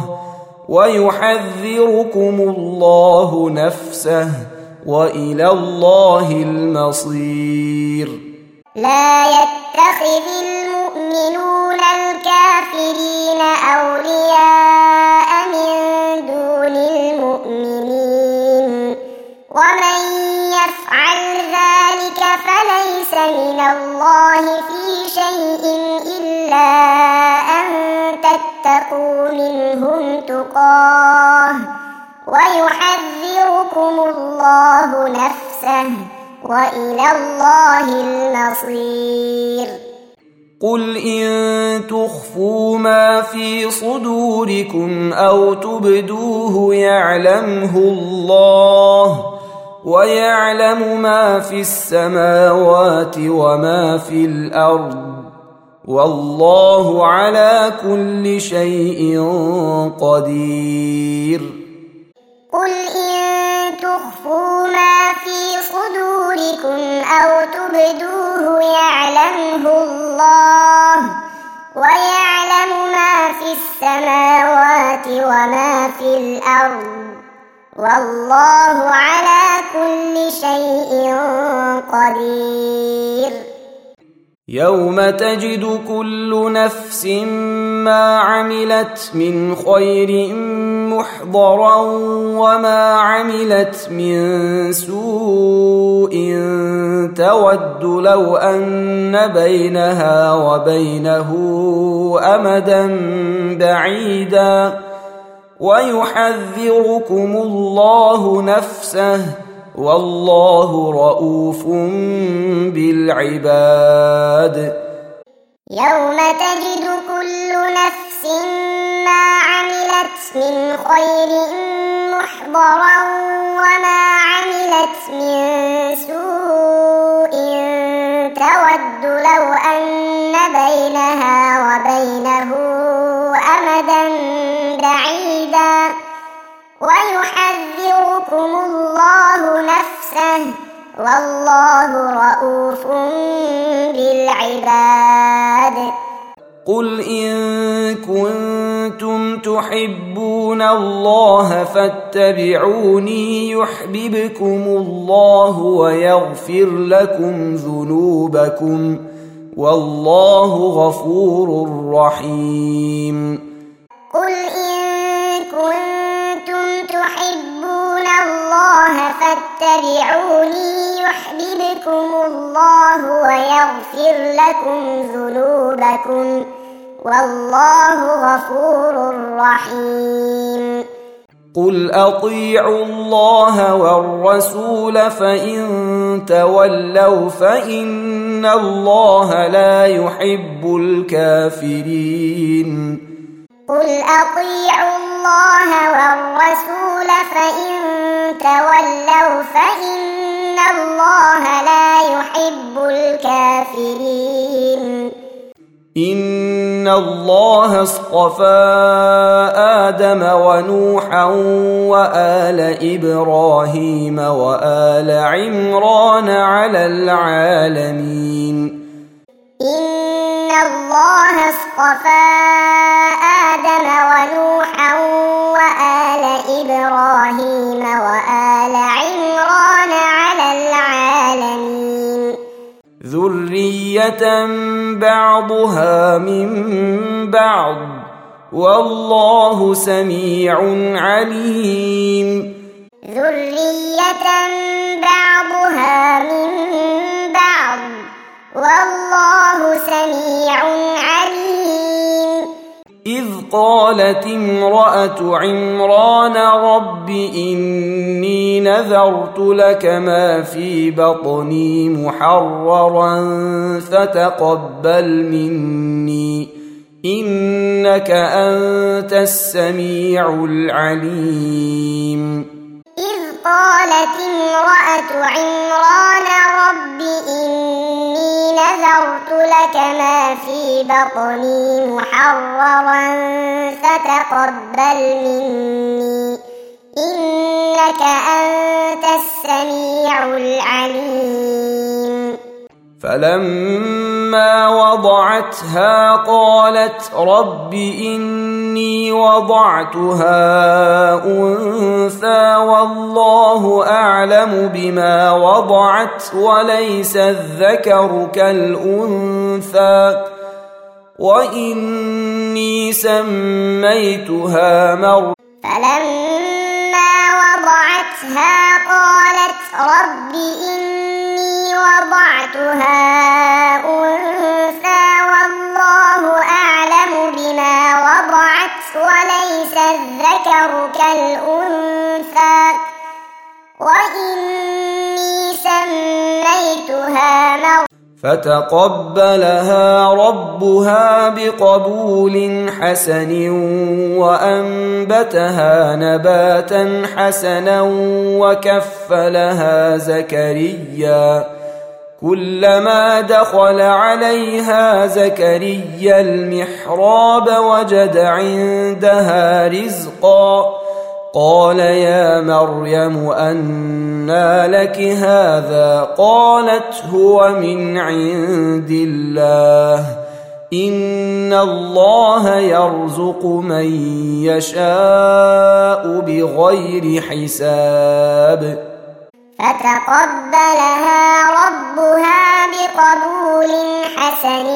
ويحذركم الله نفسه وإلى الله المصير لا يتخذ المؤمنون الكافرين أولياء من دون المؤمنين ومن يفعل ذلك فليس من الله في شيء إلا أن تتقوا منهم تقاه ويحذركم الله نفسه وإلى الله المصير قل إن تخفوا ما في صدوركم أو تبدوه يعلمه الله ويعلم ما في السماوات وما في الأرض والله على كل شيء قدير قل إن تخفوا ما في صدوركم أو تبدوه يعلمه الله ويعلم ما في السماوات وما في الأرض والله على كل شيء قدير يوم تجد كل نفس ما عملت من خير محضرا وما عملت من سوء تود لو أن بينها وبينه أمدا بعيدا ويحذركم الله نفسه والله رؤوف بالعباد يوم تجد كل نفس ما عملت من خير محضرا وما عملت من سوء تود لو أن بينها وبينه أمدا بعيدا ويحذركم الله نفسه والله رؤوف بالعباد قل إن كنتم تحبون الله فاتبعوني يحببكم الله ويغفر لكم ذنوبكم والله غفور رحيم قل إن كنتم تحبون الله فاتبعوني يحببكم الله ويغفر لكم ذنوبكم والله غفور رحيم قل أطيعوا الله والرسول فإن تولوا فإن الله لا يحب الكافرين قل أطيعوا الله والرسول فإن تولوا فإن الله لا يحب الكافرين إن الله اصطفى آدم ونوحا وآل إبراهيم وآل عمران على العالمين إن الله اصطفى آدم ونوحا وآل إبراهيم وآل عمران على العالمين ذرية بعضها من بعض والله سميع عليم ذرية بعضها من بعض والله سميع عليم. إذ قالت امرأة عمران رب إني نذرت لك ما في بطني محررا فتقبل مني إنك أنت السميع العليم. إذ قالت امرأة عمران رب إني نذرت لك ما في بطني محررا فتقبل مني إنك أنت السميع العليم. فلما وضعتها قالت رب إني وضعتها أنثى والله أعلم بما وضعت وليس الذكر كالأنثى وإني سميتها مريم. فلما وضعتها قالت رب إني وضعتها أنثى والله أعلم بما وضعت وليس الذكر كالأنثى وإني سميتها مريم. فتقبلها ربها بقبول حسن وأنبتها نباتا حسنا وكفلها زكريا كلما دخل عليها زكريا المحراب وجد عندها رزقا قال يا مريم أنى لك هذا قالت هو من عند الله إن الله يرزق من يشاء بغير حساب. فتقبلها ربها بقبول حسن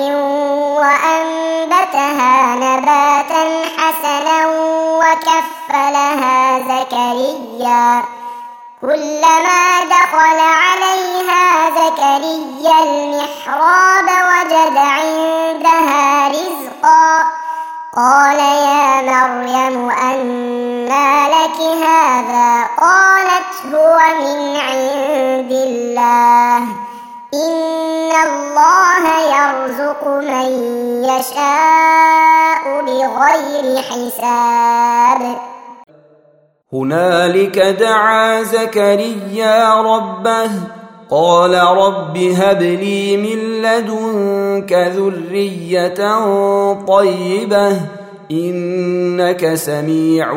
وأنبتها نباتا حسنا وكفلها زكريا كلما دخل عليها زكريا المحراب وجد عندها رزقا قال يا مريم أنى لك هذا قالت هو من عند الله إن الله يرزق من يشاء بغير حساب. هنالك دعا زكريا ربه قال رب هب لي من لدنك ذرية طيبة إنك سميع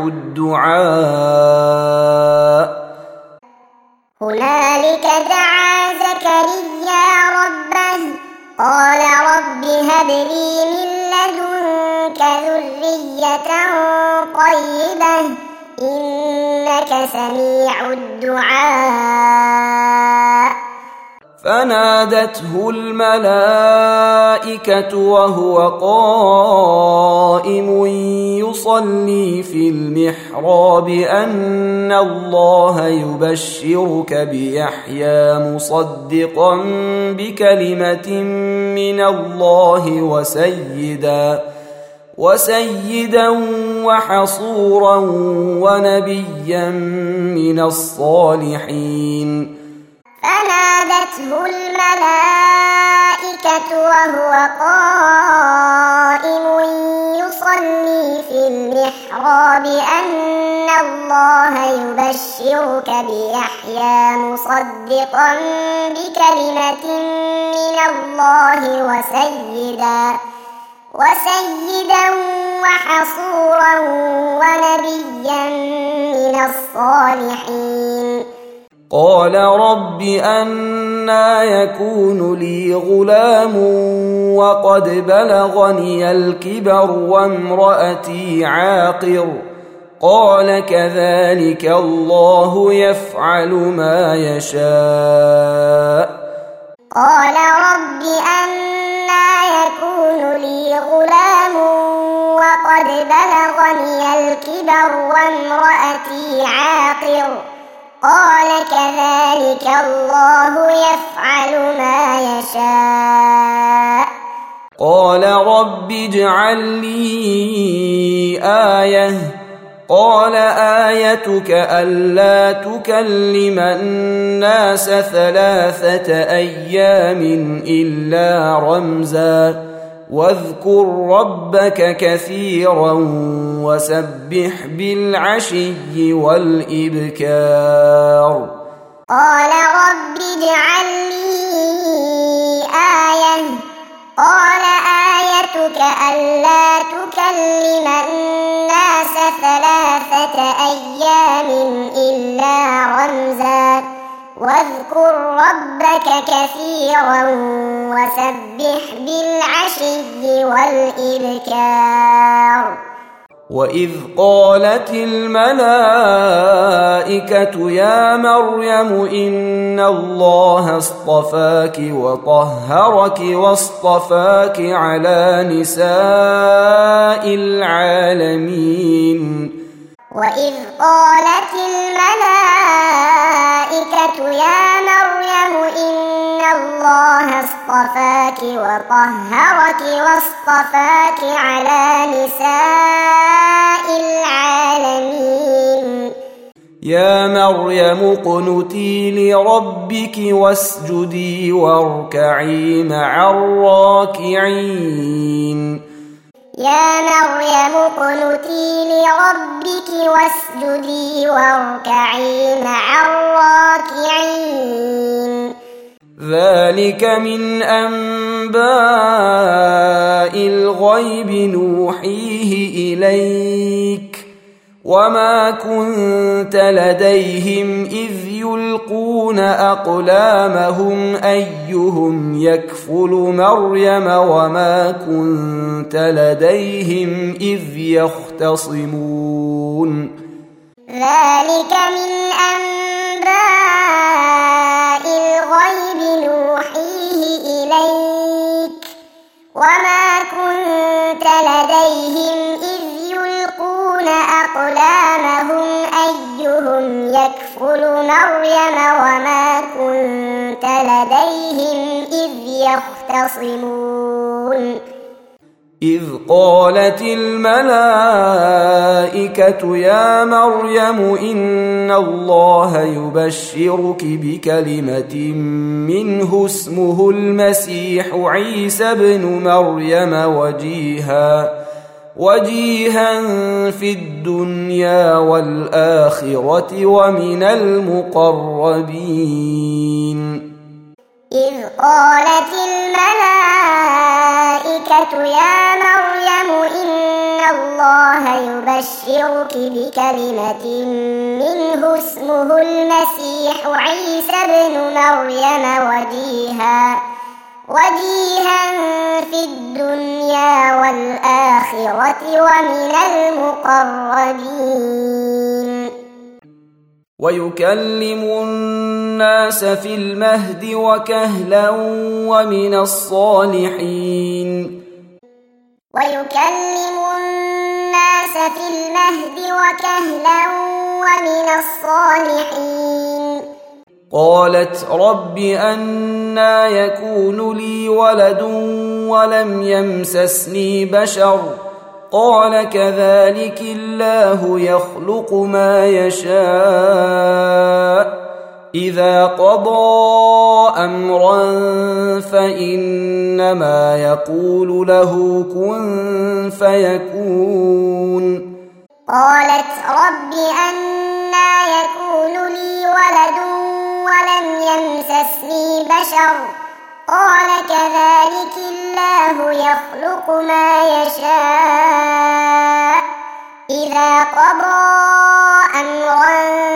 الدعاء. هنالك دعا زكريا ربه قال رب هب لي من لدنك ذرية طيبة إنك سميع الدعاء. فنادته الملائكة وهو قائم يصلي في المحراب أن الله يبشرك بيحيى مصدقا بكلمة من الله وسيدا وحصورا ونبيا من الصالحين. فنادته الملائكة وهو قائم يصلي في المحراب أن الله يبشرك بيحيى مصدقا بكلمة من الله وسيدا وحصورا ونبيا من الصالحين. قال رب أنى يكون لي غلام وقد بلغني الكبر وامرأتي عاقر قال كذلك الله يفعل ما يشاء. قال رب أنى يكون لي غلام وقد بلغني الكبر وامرأتي عاقر قال كذلك الله يفعل ما يشاء قال رب اجعل لي آية قال آيتك ألا تكلم الناس 3 أيام إلا رمزا واذكر ربك كثيرا وسبح بالعشي والإبكار قال رب اجعل لي آية قال آيتك ألا تكلم الناس 3 أيام إلا رمزا واذكر ربك كثيرا وسبح بالعشي والإبكار وإذ قالت الملائكة يا مريم إن الله اصطفاك وطهرك واصطفاك على نساء العالمين وإذ قالت الملائكة يا مريم إن الله اصطفاك وطهرك واصطفاك على نساء العالمين يا مريم اقنتي لربك واسجدي واركعي مع الراكعين يا مريم اقنتي لربك واسجدي واركعي مع الراكعين ذلك من أنباء الغيب نوحيه إليك وما كنت لديهم إذ يلقون أقلامهم أيهم يكفل مريم وما كنت لديهم إذ يختصمون ذلك من أنباء الغيب نوحيه إليك وما كنت لديهم إذ يلقون أقلامهم أيهم يكفل مريم وما كنت لديهم إذ يختصمون إذ قالت الملائكة يا مريم إن الله يبشرك بكلمة منه اسمه المسيح عيسى بن مريم وجيها في الدنيا والآخرة ومن المقربين إذ قالت الملائكة يا مريم إن الله يبشرك بكلمة منه اسمه المسيح عيسى بن مريم وجيها في الدنيا والآخرة ومن المقربين ويكلم الناس في المهد وكهلا ومن الصالحين ويكلم الناس في المهد وكهلا ومن الصالحين قالت رب أنى يكون لي ولد ولم يمسسني بشر قال كذلك الله يخلق ما يشاء إذا قضى أمرا فإنما يقول له كن فيكون قالت رب أنى يكون لي ولد ولم يمسسني بشر قال كذلك الله يخلق ما يشاء إذا قضى أمرا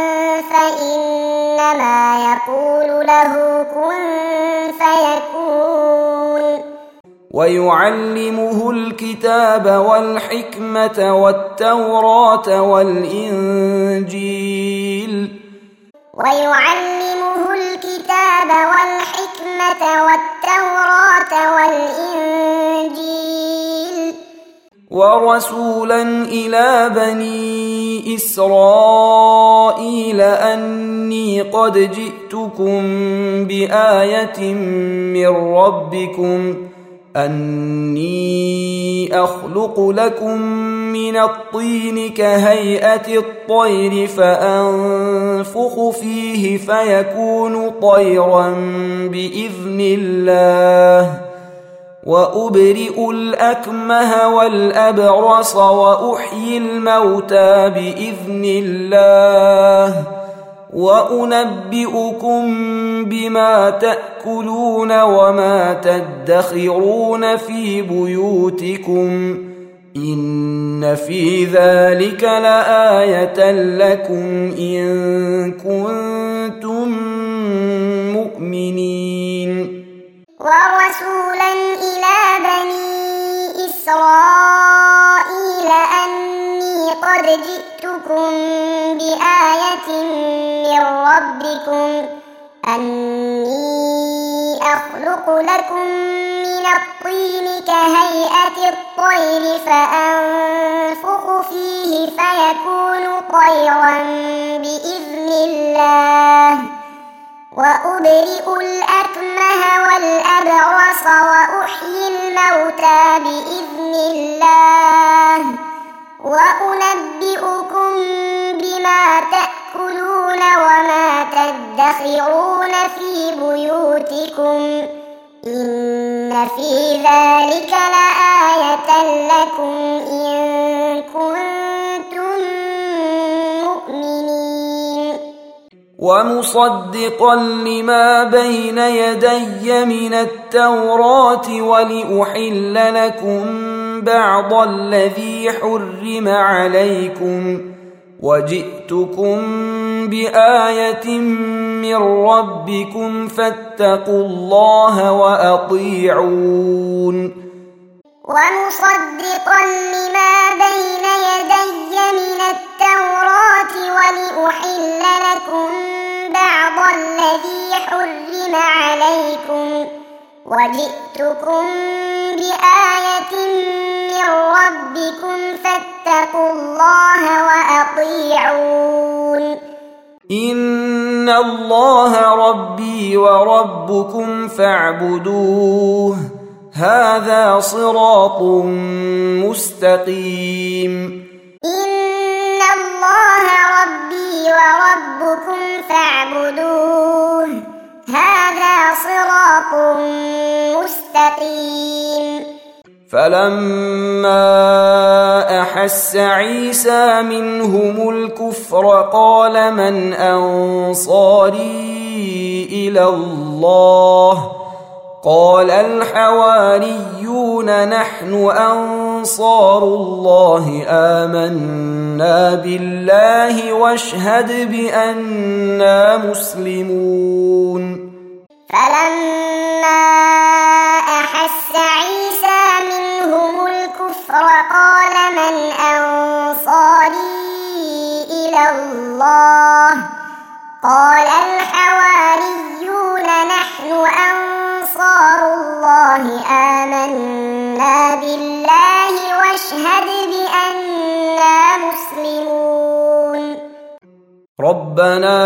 فإنما يقول له كن فيكون ويعلمه الكتاب والحكمة والتوراة والإنجيل ويعلمه الكتاب والحكمة والتوراة والإنجيل ورسولا إلى بني إسرائيل أني أني قد جئتكم بآية من ربكم أني أخلق لكم من الطين كهيئة الطير فأنفخ فيه فيكون طيرا بإذن الله وأبرئ الأكمه والأبرص وأحيي الموتى بإذن الله وأنبئكم بما تأكلون وما تدخرون في بيوتكم إن في ذلك لآية لكم إن كنتم مؤمنين. ورسولا إلى بني إسرائيل أني قد جئتكم بآية من ربكم أني أخلق لكم من الطين كهيئة الطير فأنفخ فيه فيكون طيرا بإذن الله وأبرئ الأكمه والأبرص وأحيي الموتى بإذن الله وأنبئكم بما تأكلون وما تدخرون في بيوتكم إن في ذلك لآية لكم إن كنتم مؤمنين. ومصدقا لما بين يدي من التوراة ولأحل لكم بعض الذي حرم عليكم وجئتكم بآية من ربكم فاتقوا الله وأطيعون. ومصدقا لما بين يدي من التوراة ولأحل لكم بعض الذي حرم عليكم وجئتكم بآية من ربكم فاتقوا الله وأطيعون. إن الله ربي وربكم فاعبدوه هذا صراط مستقيم. إن الله ربي وربكم فاعبدوه هذا صراط مستقيم. فلما أحس عيسى منهم الكفر قال من أنصاري إلى الله قال الحواريون نحن أنصار الله آمنا بالله واشهد بأننا مسلمون. فلما أحس عيسى منهم الكفر قال من أنصاري إلى الله قال الحواريون نحن أنصار الله آمنا بالله واشهد بأننا مسلمون. ربنا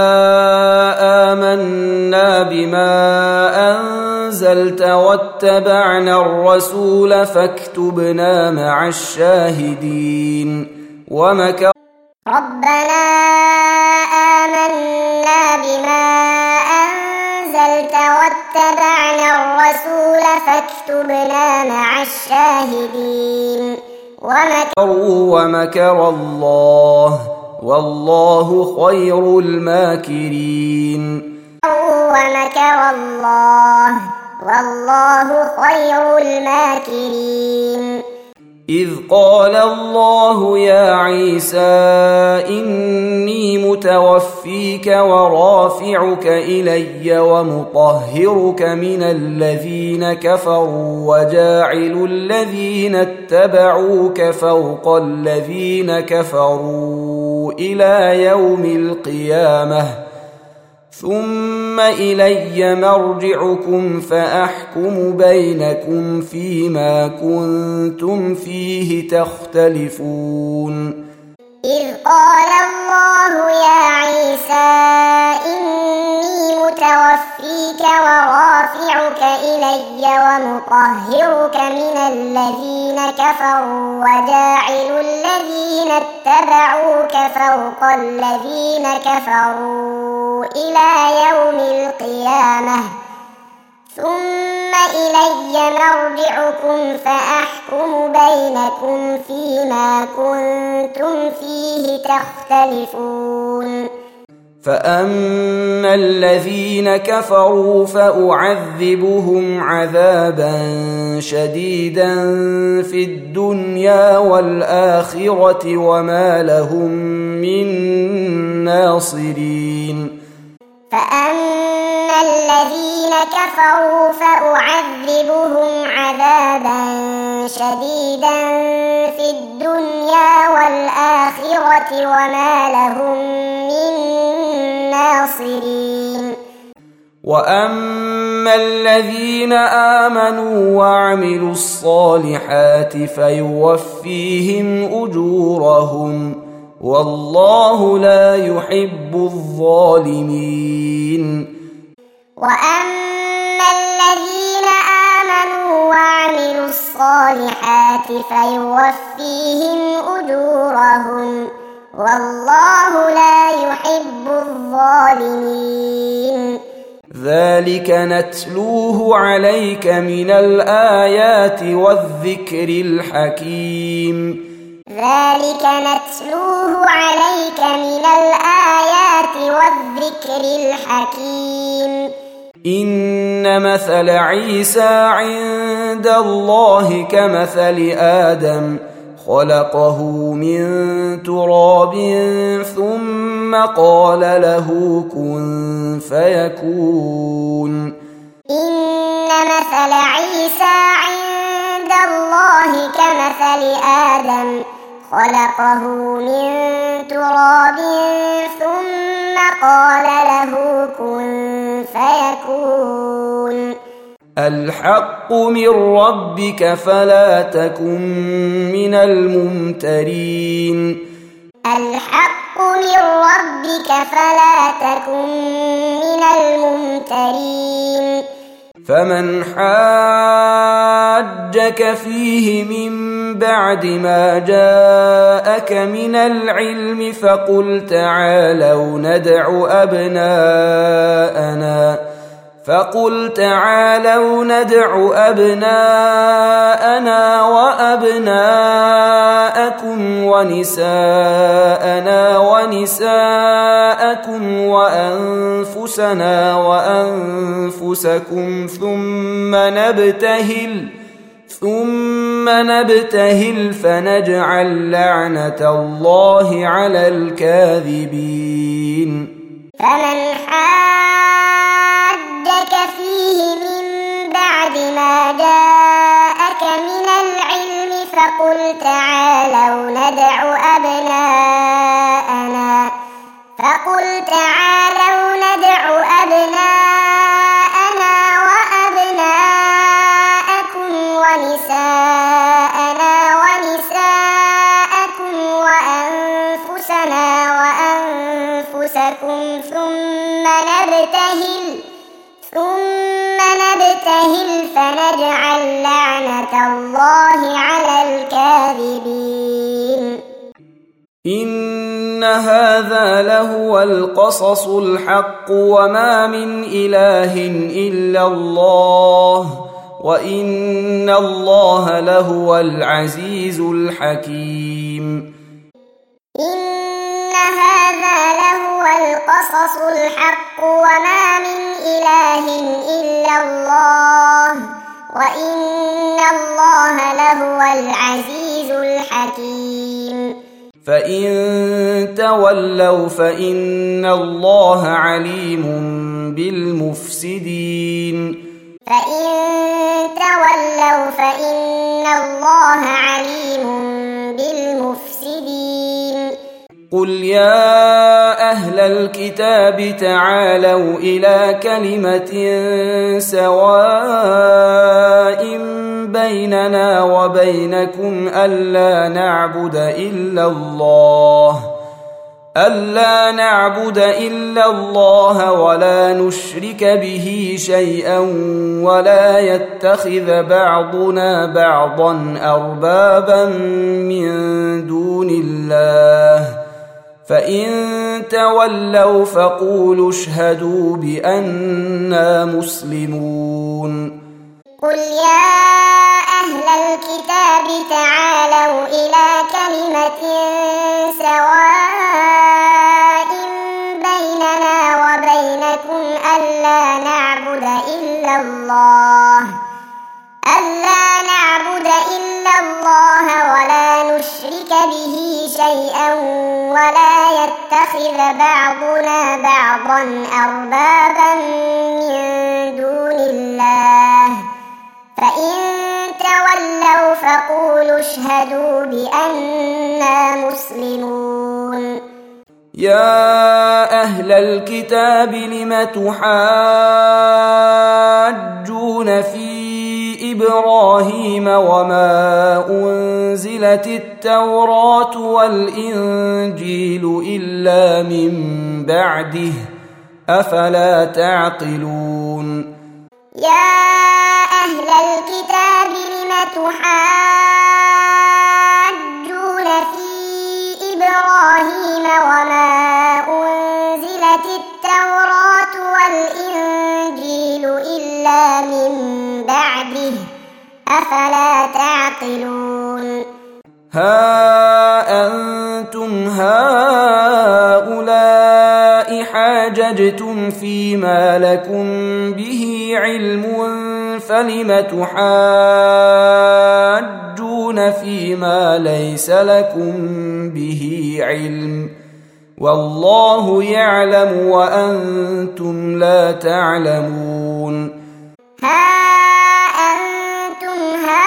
آمنا بما أنزلت واتبعنا الرسول فاكتبنا مع الشاهدين. ربنا آمنا بما أنزلت واتبعنا الرسول فاكتبنا مع الشاهدين. ومكر الله والله خير الماكرين. ومكر الله والله خير الماكرين. إذ قال الله يا عيسى إني متوفيك ورافعك إلي ومطهرك من الذين كفروا وجاعل الذين اتبعوك فوق الذين كفروا إلى يوم القيامة ثم إلي مرجعكم فأحكم بينكم فيما كنتم فيه تختلفون. إذ قال الله يا عيسى متوفيك ورافعك إلي ومطهرك من الذين كفروا وجاعل الذين اتبعوك فوق الذين كفروا إلى يوم القيامة ثم إلي مرجعكم فأحكم بينكم فيما كنتم فيه تختلفون فأما الذين كفروا فأعذبهم عذابا شديدا في الدنيا والآخرة وما لهم من ناصرين فأما الذين كفروا فأعذبهم عذابا شديدا في الدنيا والآخرة وما لهم من ناصرين وأما الذين آمنوا وعملوا الصالحات فيوفيهم أجورهم والله لا يحب الظالمين وأما الذين آمنوا وعملوا الصالحات فيوفيهم أجورهم والله لا يحب الظالمين ذلك نتلوه عليك من الآيات والذكر الحكيم ذلك نتلوه عليك من الآيات والذكر الحكيم إن مثل عيسى عند الله كمثل آدم خلقه من تراب ثم قال له كن فيكون إن مثل عيسى عند الله كمثل آدم خلقه من تراب ثم قال له كن فيكون الحق من ربك فلا تكن من الممترين الحق من ربك فلا تكن من الممترين فمن حاجك فيه من بعد ما جاءك من العلم فقل تعالوا ندع أبناءنا وأبناءكم ونساءنا ونساءكم وأنفسنا وأنفسكم ثم نبتهل فنجعل لعنة الله على الكاذبين فمن حاجك فيه من بعد ما جاءك من العلم فقل تعالوا ندع أبناءنا وأبناءكم ونساءنا ونساءكم وأنفسنا وأنفسكم ثم نبتهل فنجعل لعنة الله على الكاذبين إن هذا لهو القصص الحق وما من إله إلا الله وإن الله لهو العزيز الحكيم إن هذا لهو القصص الحق وما من إله إلا الله وإن الله لهو العزيز الحكيم فإن تولوا فإن الله عليم بالمفسدين فإن تولوا فإن الله عليم بالمفسدين قل يا أهل الكتاب تعالوا إلى كلمة سواء بيننا وبينكم ألا نعبد إلا الله ألا نعبد إلا الله ولا نشرك به شيئا ولا يتخذ بعضنا بعضا أربابا من دون الله فإن تولوا فقولوا اشهدوا بأننا مسلمون. قل يا أهل الكتاب تعالوا إلى كلمة سواء بيننا وبينكم ألا نعبد إلا الله ولا نشرك به شيئا ولا يتخذ بعضنا بعضا أربابا من دون الله فإن تولوا فقولوا اشهدوا بأننا مسلمون. يا أهل الكتاب لم تحاجون في إبراهيم وما أنزلت التوراة والإنجيل إلا من بعده أفلا تعقلون. يا أهل الكتاب لم تحاجون في إبراهيم وما أنزلت التوراة والإنجيل إلا من بعده أفلا تعقلون. ها أنتم هؤلاء حاججتم فيما لكم به علم فلم تحاجون فيما ليس لكم به علم والله يعلم وأنتم لا تعلمون. ها أنتم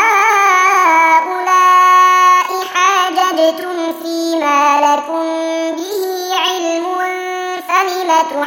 هؤلاء حاججتم فيما لكم به علم فلم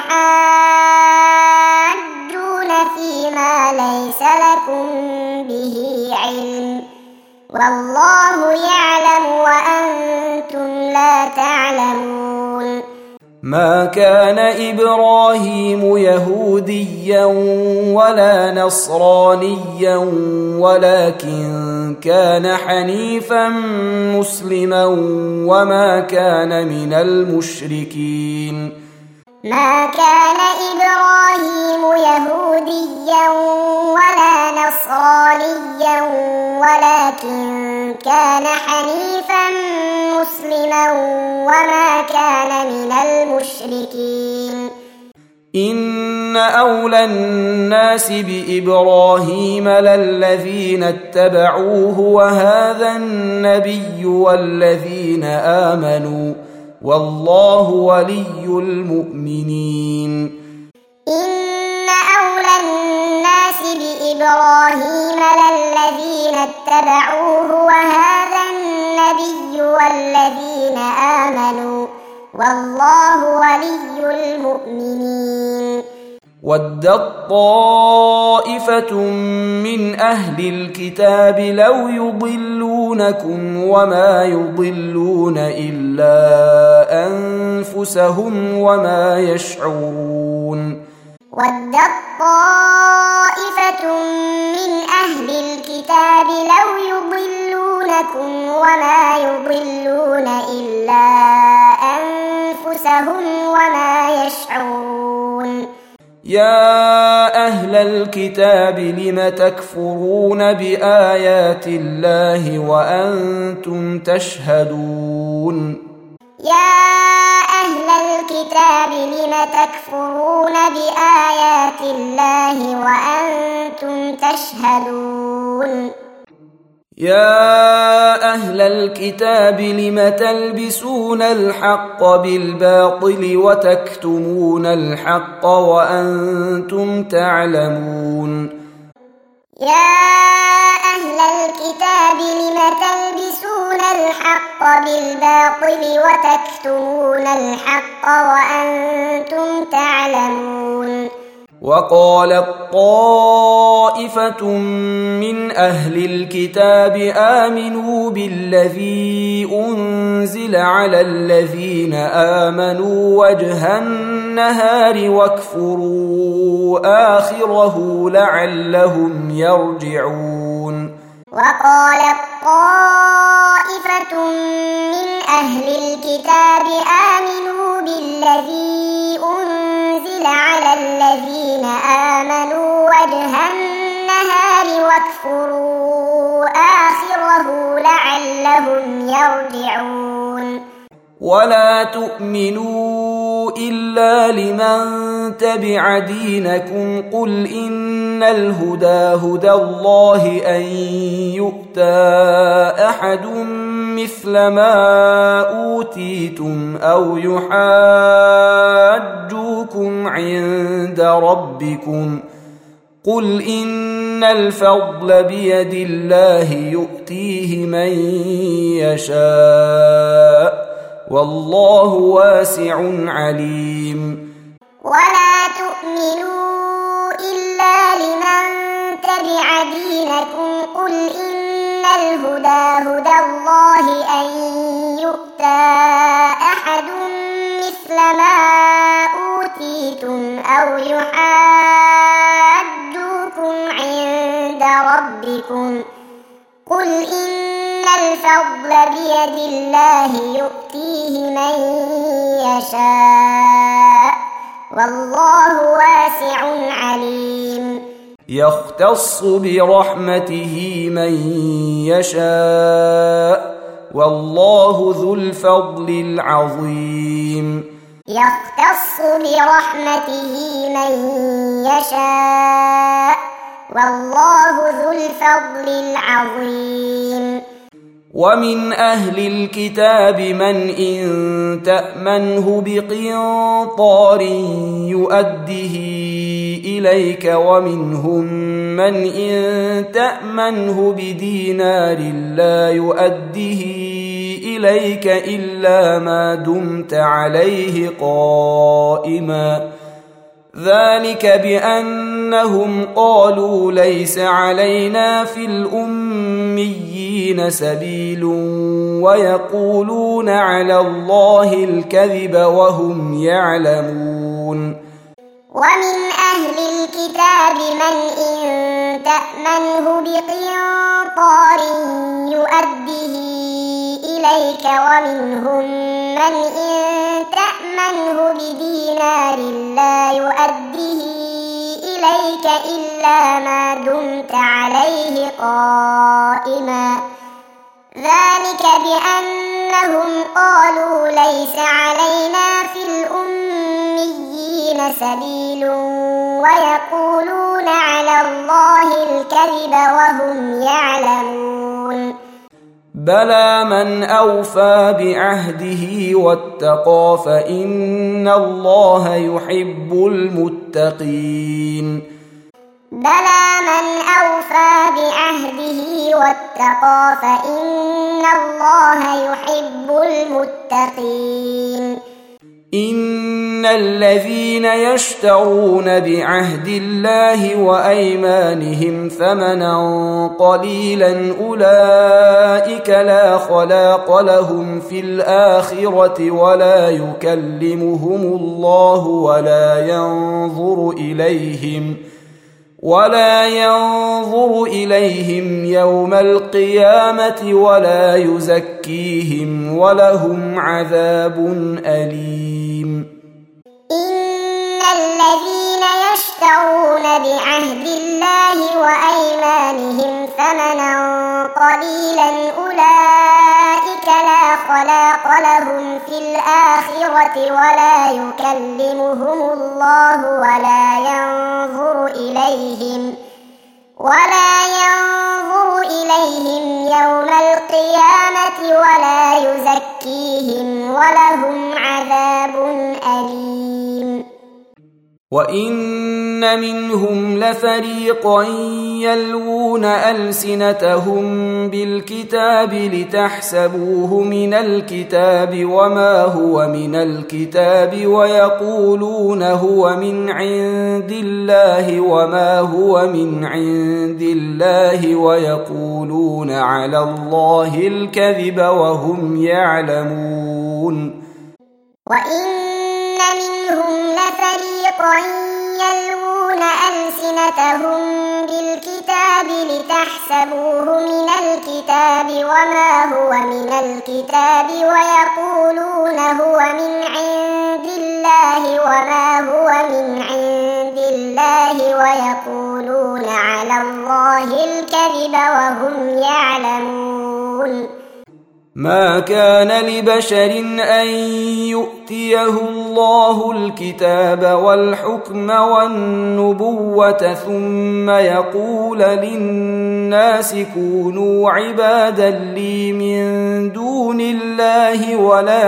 تحاجون فيما ليس لكم به علم والله يعلم وأنتم لا تعلمون. ما كان إبراهيم يهوديا ولا نصرانيا ولكن كان حنيفا مسلما وما كان من المشركين. ما كان إبراهيم يهوديا ولا نصرانيا ولكن كان حنيفا مسلما وما كان من المشركين. إن أولى الناس بإبراهيم للذين اتبعوه وهذا النبي والذين آمنوا والله ولي المؤمنين. إن أولى الناس بإبراهيم للذين اتبعوه وهذا النبي والذين آمنوا والله ولي المؤمنين. ودت طائفة من أهل الكتاب لو يضلونكم وما يضلون إلا أنفسهم وما يشعرون. ودت طائفة من أهل الكتاب لو يضلونكم وما يضلون إلا أنفسهم وما يشعرون. يا أهل الكتاب لم تكفرون بآيات الله وأنتم تشهدون. يا أهل الكتاب لم تكفرون بآيات الله وأنتم تشهدون. يا أهل الكتاب لم تلبسون الحق بالباطل وتكتمون الحق وأنتم تعلمون. يا أهل الكتاب لم تلبسون الحق بالباطل وتكتمون الحق وأنتم تعلمون. وقالت طائفة من أهل الكتاب آمنوا بالذي أنزل على الذين آمنوا وجه النهار واكفروا آخره لعلهم يرجعون. وقالت طائفة من أهل الكتاب آمنوا بالذي أنزل على الذين آمنوا وجه النهار واكفروا آخره لعلهم يرجعون. ولا تؤمنوا إلا لمن تبع دينكم قل إن الهدى هدى الله أن يؤتى أحد مثل ما أوتيتم أو يحاجوكم عند ربكم قل إن الفضل بيد الله يؤتيه من يشاء والله واسع عليم. ولا تؤمنوا إلا لمن تبع دينكم قل إن الهدى هدى الله أن يؤتى أحد مثل ما أوتيتم أو يحاجوكم عند ربكم قل إن الفضل بيد الله يؤتيه من يشاء والله واسع عليم. يختص برحمته من يشاء والله ذو الفضل العظيم. يختص برحمته من يشاء والله ذو الفضل العظيم. ومن أهل الكتاب من إن تأمنه بقنطار يؤده إليك ومنهم من إن تأمنه بدينار لا يؤده إليك إلا ما دمت عليه قائما ذلك بأنهم قالوا ليس علينا في الأميين سبيل ويقولون على الله الكذب وهم يعلمون. ومن أهل الكتاب من إن تأمنه بقنطار يؤده إليك ومنهم من إن تأمنه بدينار لا يؤده إليك إلا ما دمت عليه قائما ذلك بأنهم قالوا ليس علينا في الأميين سبيل ويقولون على الله الكذب وهم يعلمون. بلى من أوفى بعهده واتقى فإن الله يحب المتقين. بلى من أوفى بعهده واتقى فإن الله يحب المتقين. إن الذين يشترون بعهد الله وأيمانهم ثمنا قليلا أولئك لا خلاق لهم في الآخرة ولا يكلمهم الله ولا ينظر إليهم يوم القيامة ولا يزكيهم ولهم عذاب أليم. إن الذين يشترون بعهد الله وأيمانهم ثمنا قليلا أولئك لا خلاق لهم في الآخرة ولا يكلمهم الله ولا ينظر إليهم يوم القيامة ولا يزكيهم ولهم عذاب أليم. وإن وإن منهم لفريقا يلوون ألسنتهم بالكتاب لتحسبوه من الكتاب وما هو من الكتاب ويقولون هو من عند الله وما هو من عند الله ويقولون على الله الكذب وهم يعلمون وإن منهم لفريقا يلوون ألسنتهم بالكتاب لتحسبوه من الكتاب وما هو من الكتاب ويقولون هو من عند الله وما هو من عند الله ويقولون على الله الكذب وهم يعلمون ما كان لبشر أن يؤتيه الله الكتاب والحكم والنبوة ثم يقول للناس كونوا عبادا لي من دون الله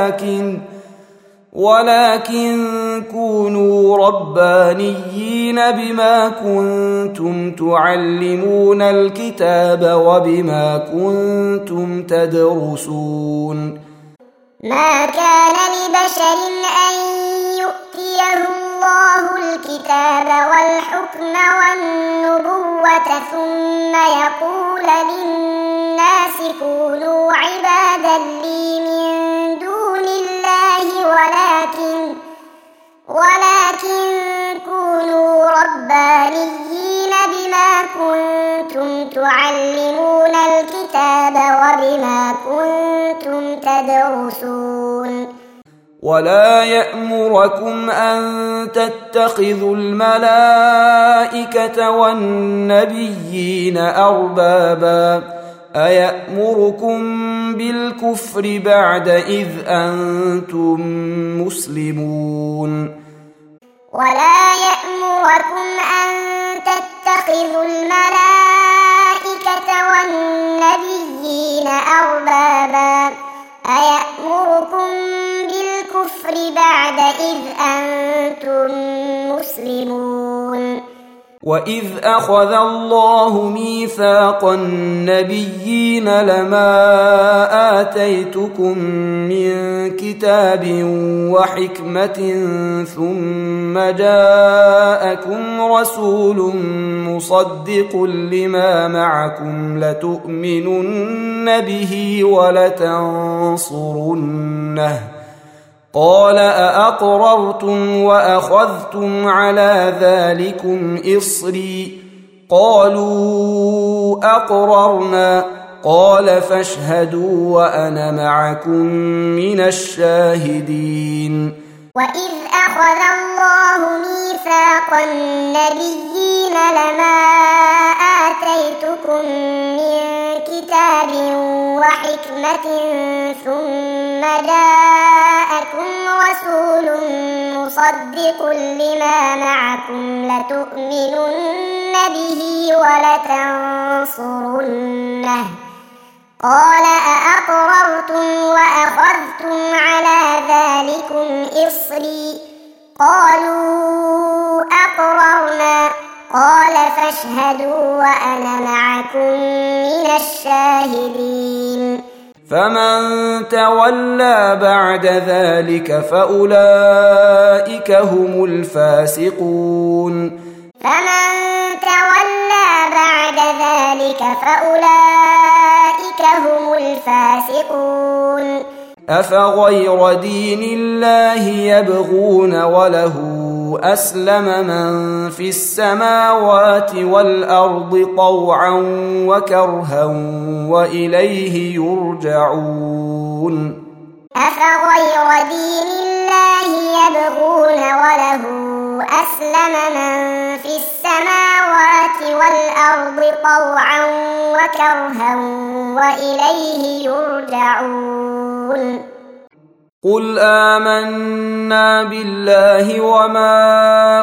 ولكن كونوا ربانيين بما كنتم تعلمون الكتاب وبما كنتم تدرسون ما كان لبشر أن يؤتيه الله الكتاب والحكم والنبوة ثم يقول للناس كونوا عبادا لي من دون الله ولكن كونوا ربانيين بما كنتم تعلمون الكتاب وبما كنتم تدرسون ولا يأمركم أن تتخذوا الملائكة والنبيين أربابا أيأمركم بالكفر بعد إذ أنتم مسلمون ولا يأمركم أن تتخذوا الملائكة والنبيين أربابا أيأمركم بالكفر بعد إذ أنتم مسلمون وإذ أخذ الله ميثاق النبيين لما آتيتكم من كتاب وحكمة ثم جاءكم رسول مصدق لما معكم لتؤمنن به ولتنصرنه قال أأقررتم وأخذتم على ذلكم إصري قالوا أقررنا قال فاشهدوا وأنا معكم من الشاهدين وإذ أخذ الله ميثاق النبيين لما آتيتكم من كتاب وحكمة ثم جاءكم رسول مصدق لما معكم لتؤمنن به ولتنصرنه قال أأقررتم وأخذتم على ذلكم إصري قالوا أقررنا قال فاشهدوا وأنا معكم من الشاهدين فمن تولى بعد ذلك فأولئك هم الفاسقون فمن تولى بعد ذلك فأولئك هم الفاسقون أفغير دين الله يبغون وله أسلم من في السماوات والأرض طوعا وكرها وإليه يرجعون أفغير دين الله يبغون وله أسلم من في السماوات والأرض طوعا وكرها وإليه يرجعون قل آمنا بالله وما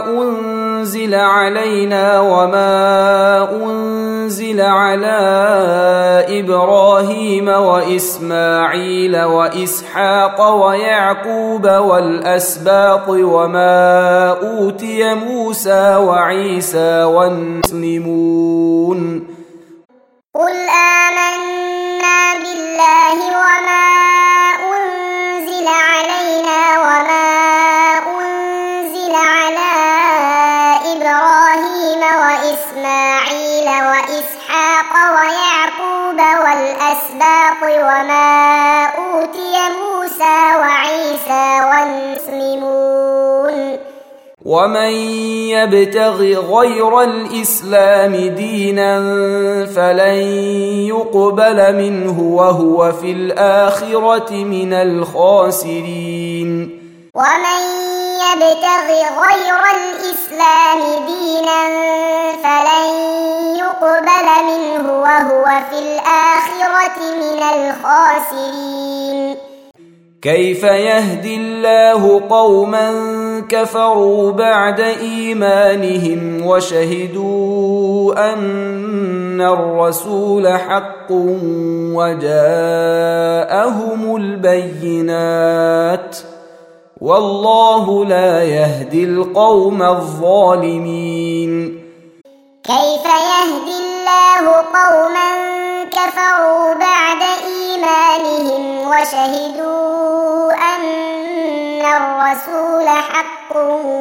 أنزل علينا وما أنزل على إبراهيم وإسماعيل وإسحاق ويعقوب والأسباط وما أوتي موسى وعيسى والمسلمون قل آمنا بالله وما أنزل علينا وما أنزل على إبراهيم وإسماعيل وإسحاق ويعقوب والأسباط وما أوتي موسى وعيسى والمسلمون ومن يبتغ غير الإسلام دينا فلن يقبل منه وهو في الآخرة من الخاسرين ومن يبتغ غير الإسلام دينا فلن يقبل منه وهو في الآخرة من الخاسرين كيف يهدي الله قوما كفروا بعد إيمانهم وشهدوا أن الرسول حق وجاءهم البينات والله لا يهدي القوم الظالمين كيف يهدي الله قوما كفروا بعد إيمانهم وشهدوا أن الرسول حق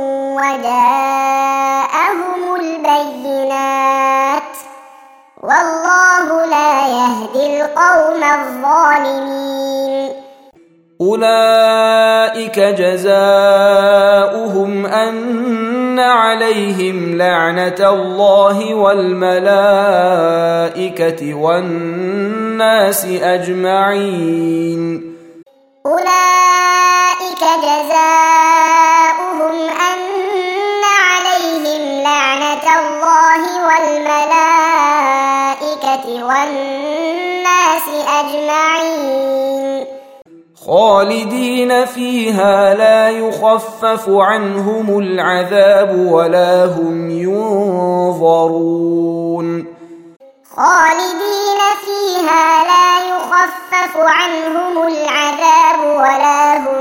وجاءهم البينات والله لا يهدي القوم الظالمين أولئك جزاؤهم أن عليهم لعنة الله والملائكة والناس أجمعين أولئك جزاؤهم أن عليهم لعنة الله والملائكة والناس أجمعين خالدين فيها لا يخفف عنهم العذاب ولا هم ينظرون خالدين فيها لا يخفف عنهم العذاب ولا هم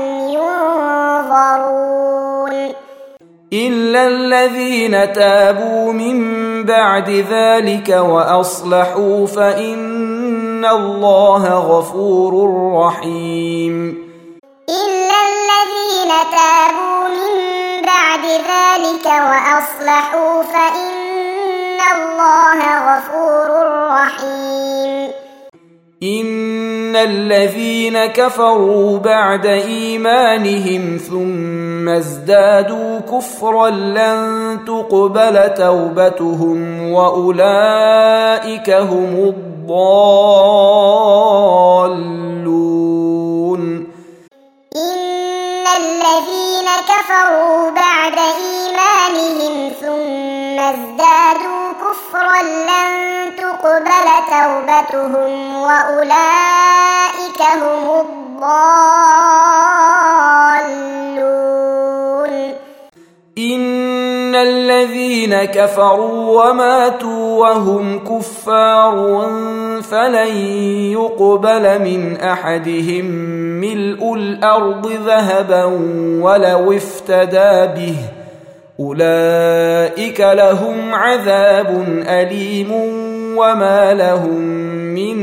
ينظرون إلا الذين تابوا من بعد ذلك وأصلحوا فإن الله غفور رحيم إلا الذين تابوا من بعد ذلك وأصلحوا فإن الله غفور رحيم إن الذين كفروا بعد إيمانهم ثم ازدادوا كفرا لن تقبل توبتهم وأولئك هم الضالون إن الذين كفروا بعد إيمانهم ثم ازدادوا كفرا لن تقبل توبتهم وأولئك هم الضالون إن الذين كفروا وماتوا وهم كفار فلن يقبل من أحدهم ملء الأرض ذهبا ولو افتدى به أولئك لهم عذاب أليم وما لهم من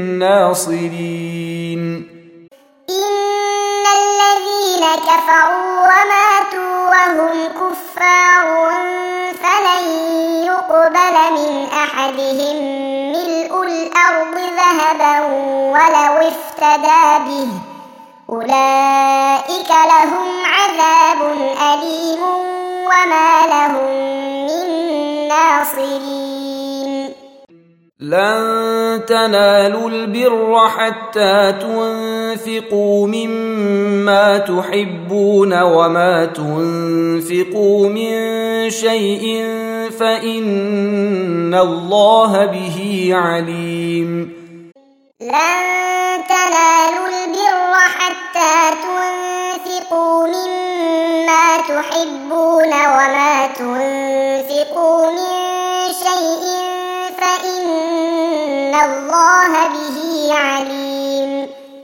ناصرين إن الذين كفروا وماتوا وهم كفار فلن يقبل من أحدهم ملء الأرض ذهبا ولو افتدى به أولئك لهم عذاب أليم وما لهم من ناصرين لن تنالوا البر حتى تنفقوا مما تحبون وما تنفقوا من شيء فإن الله به عليم لن تنالوا البر حتى تنفقوا مما تحبون وما تنفقوا الله به عليم.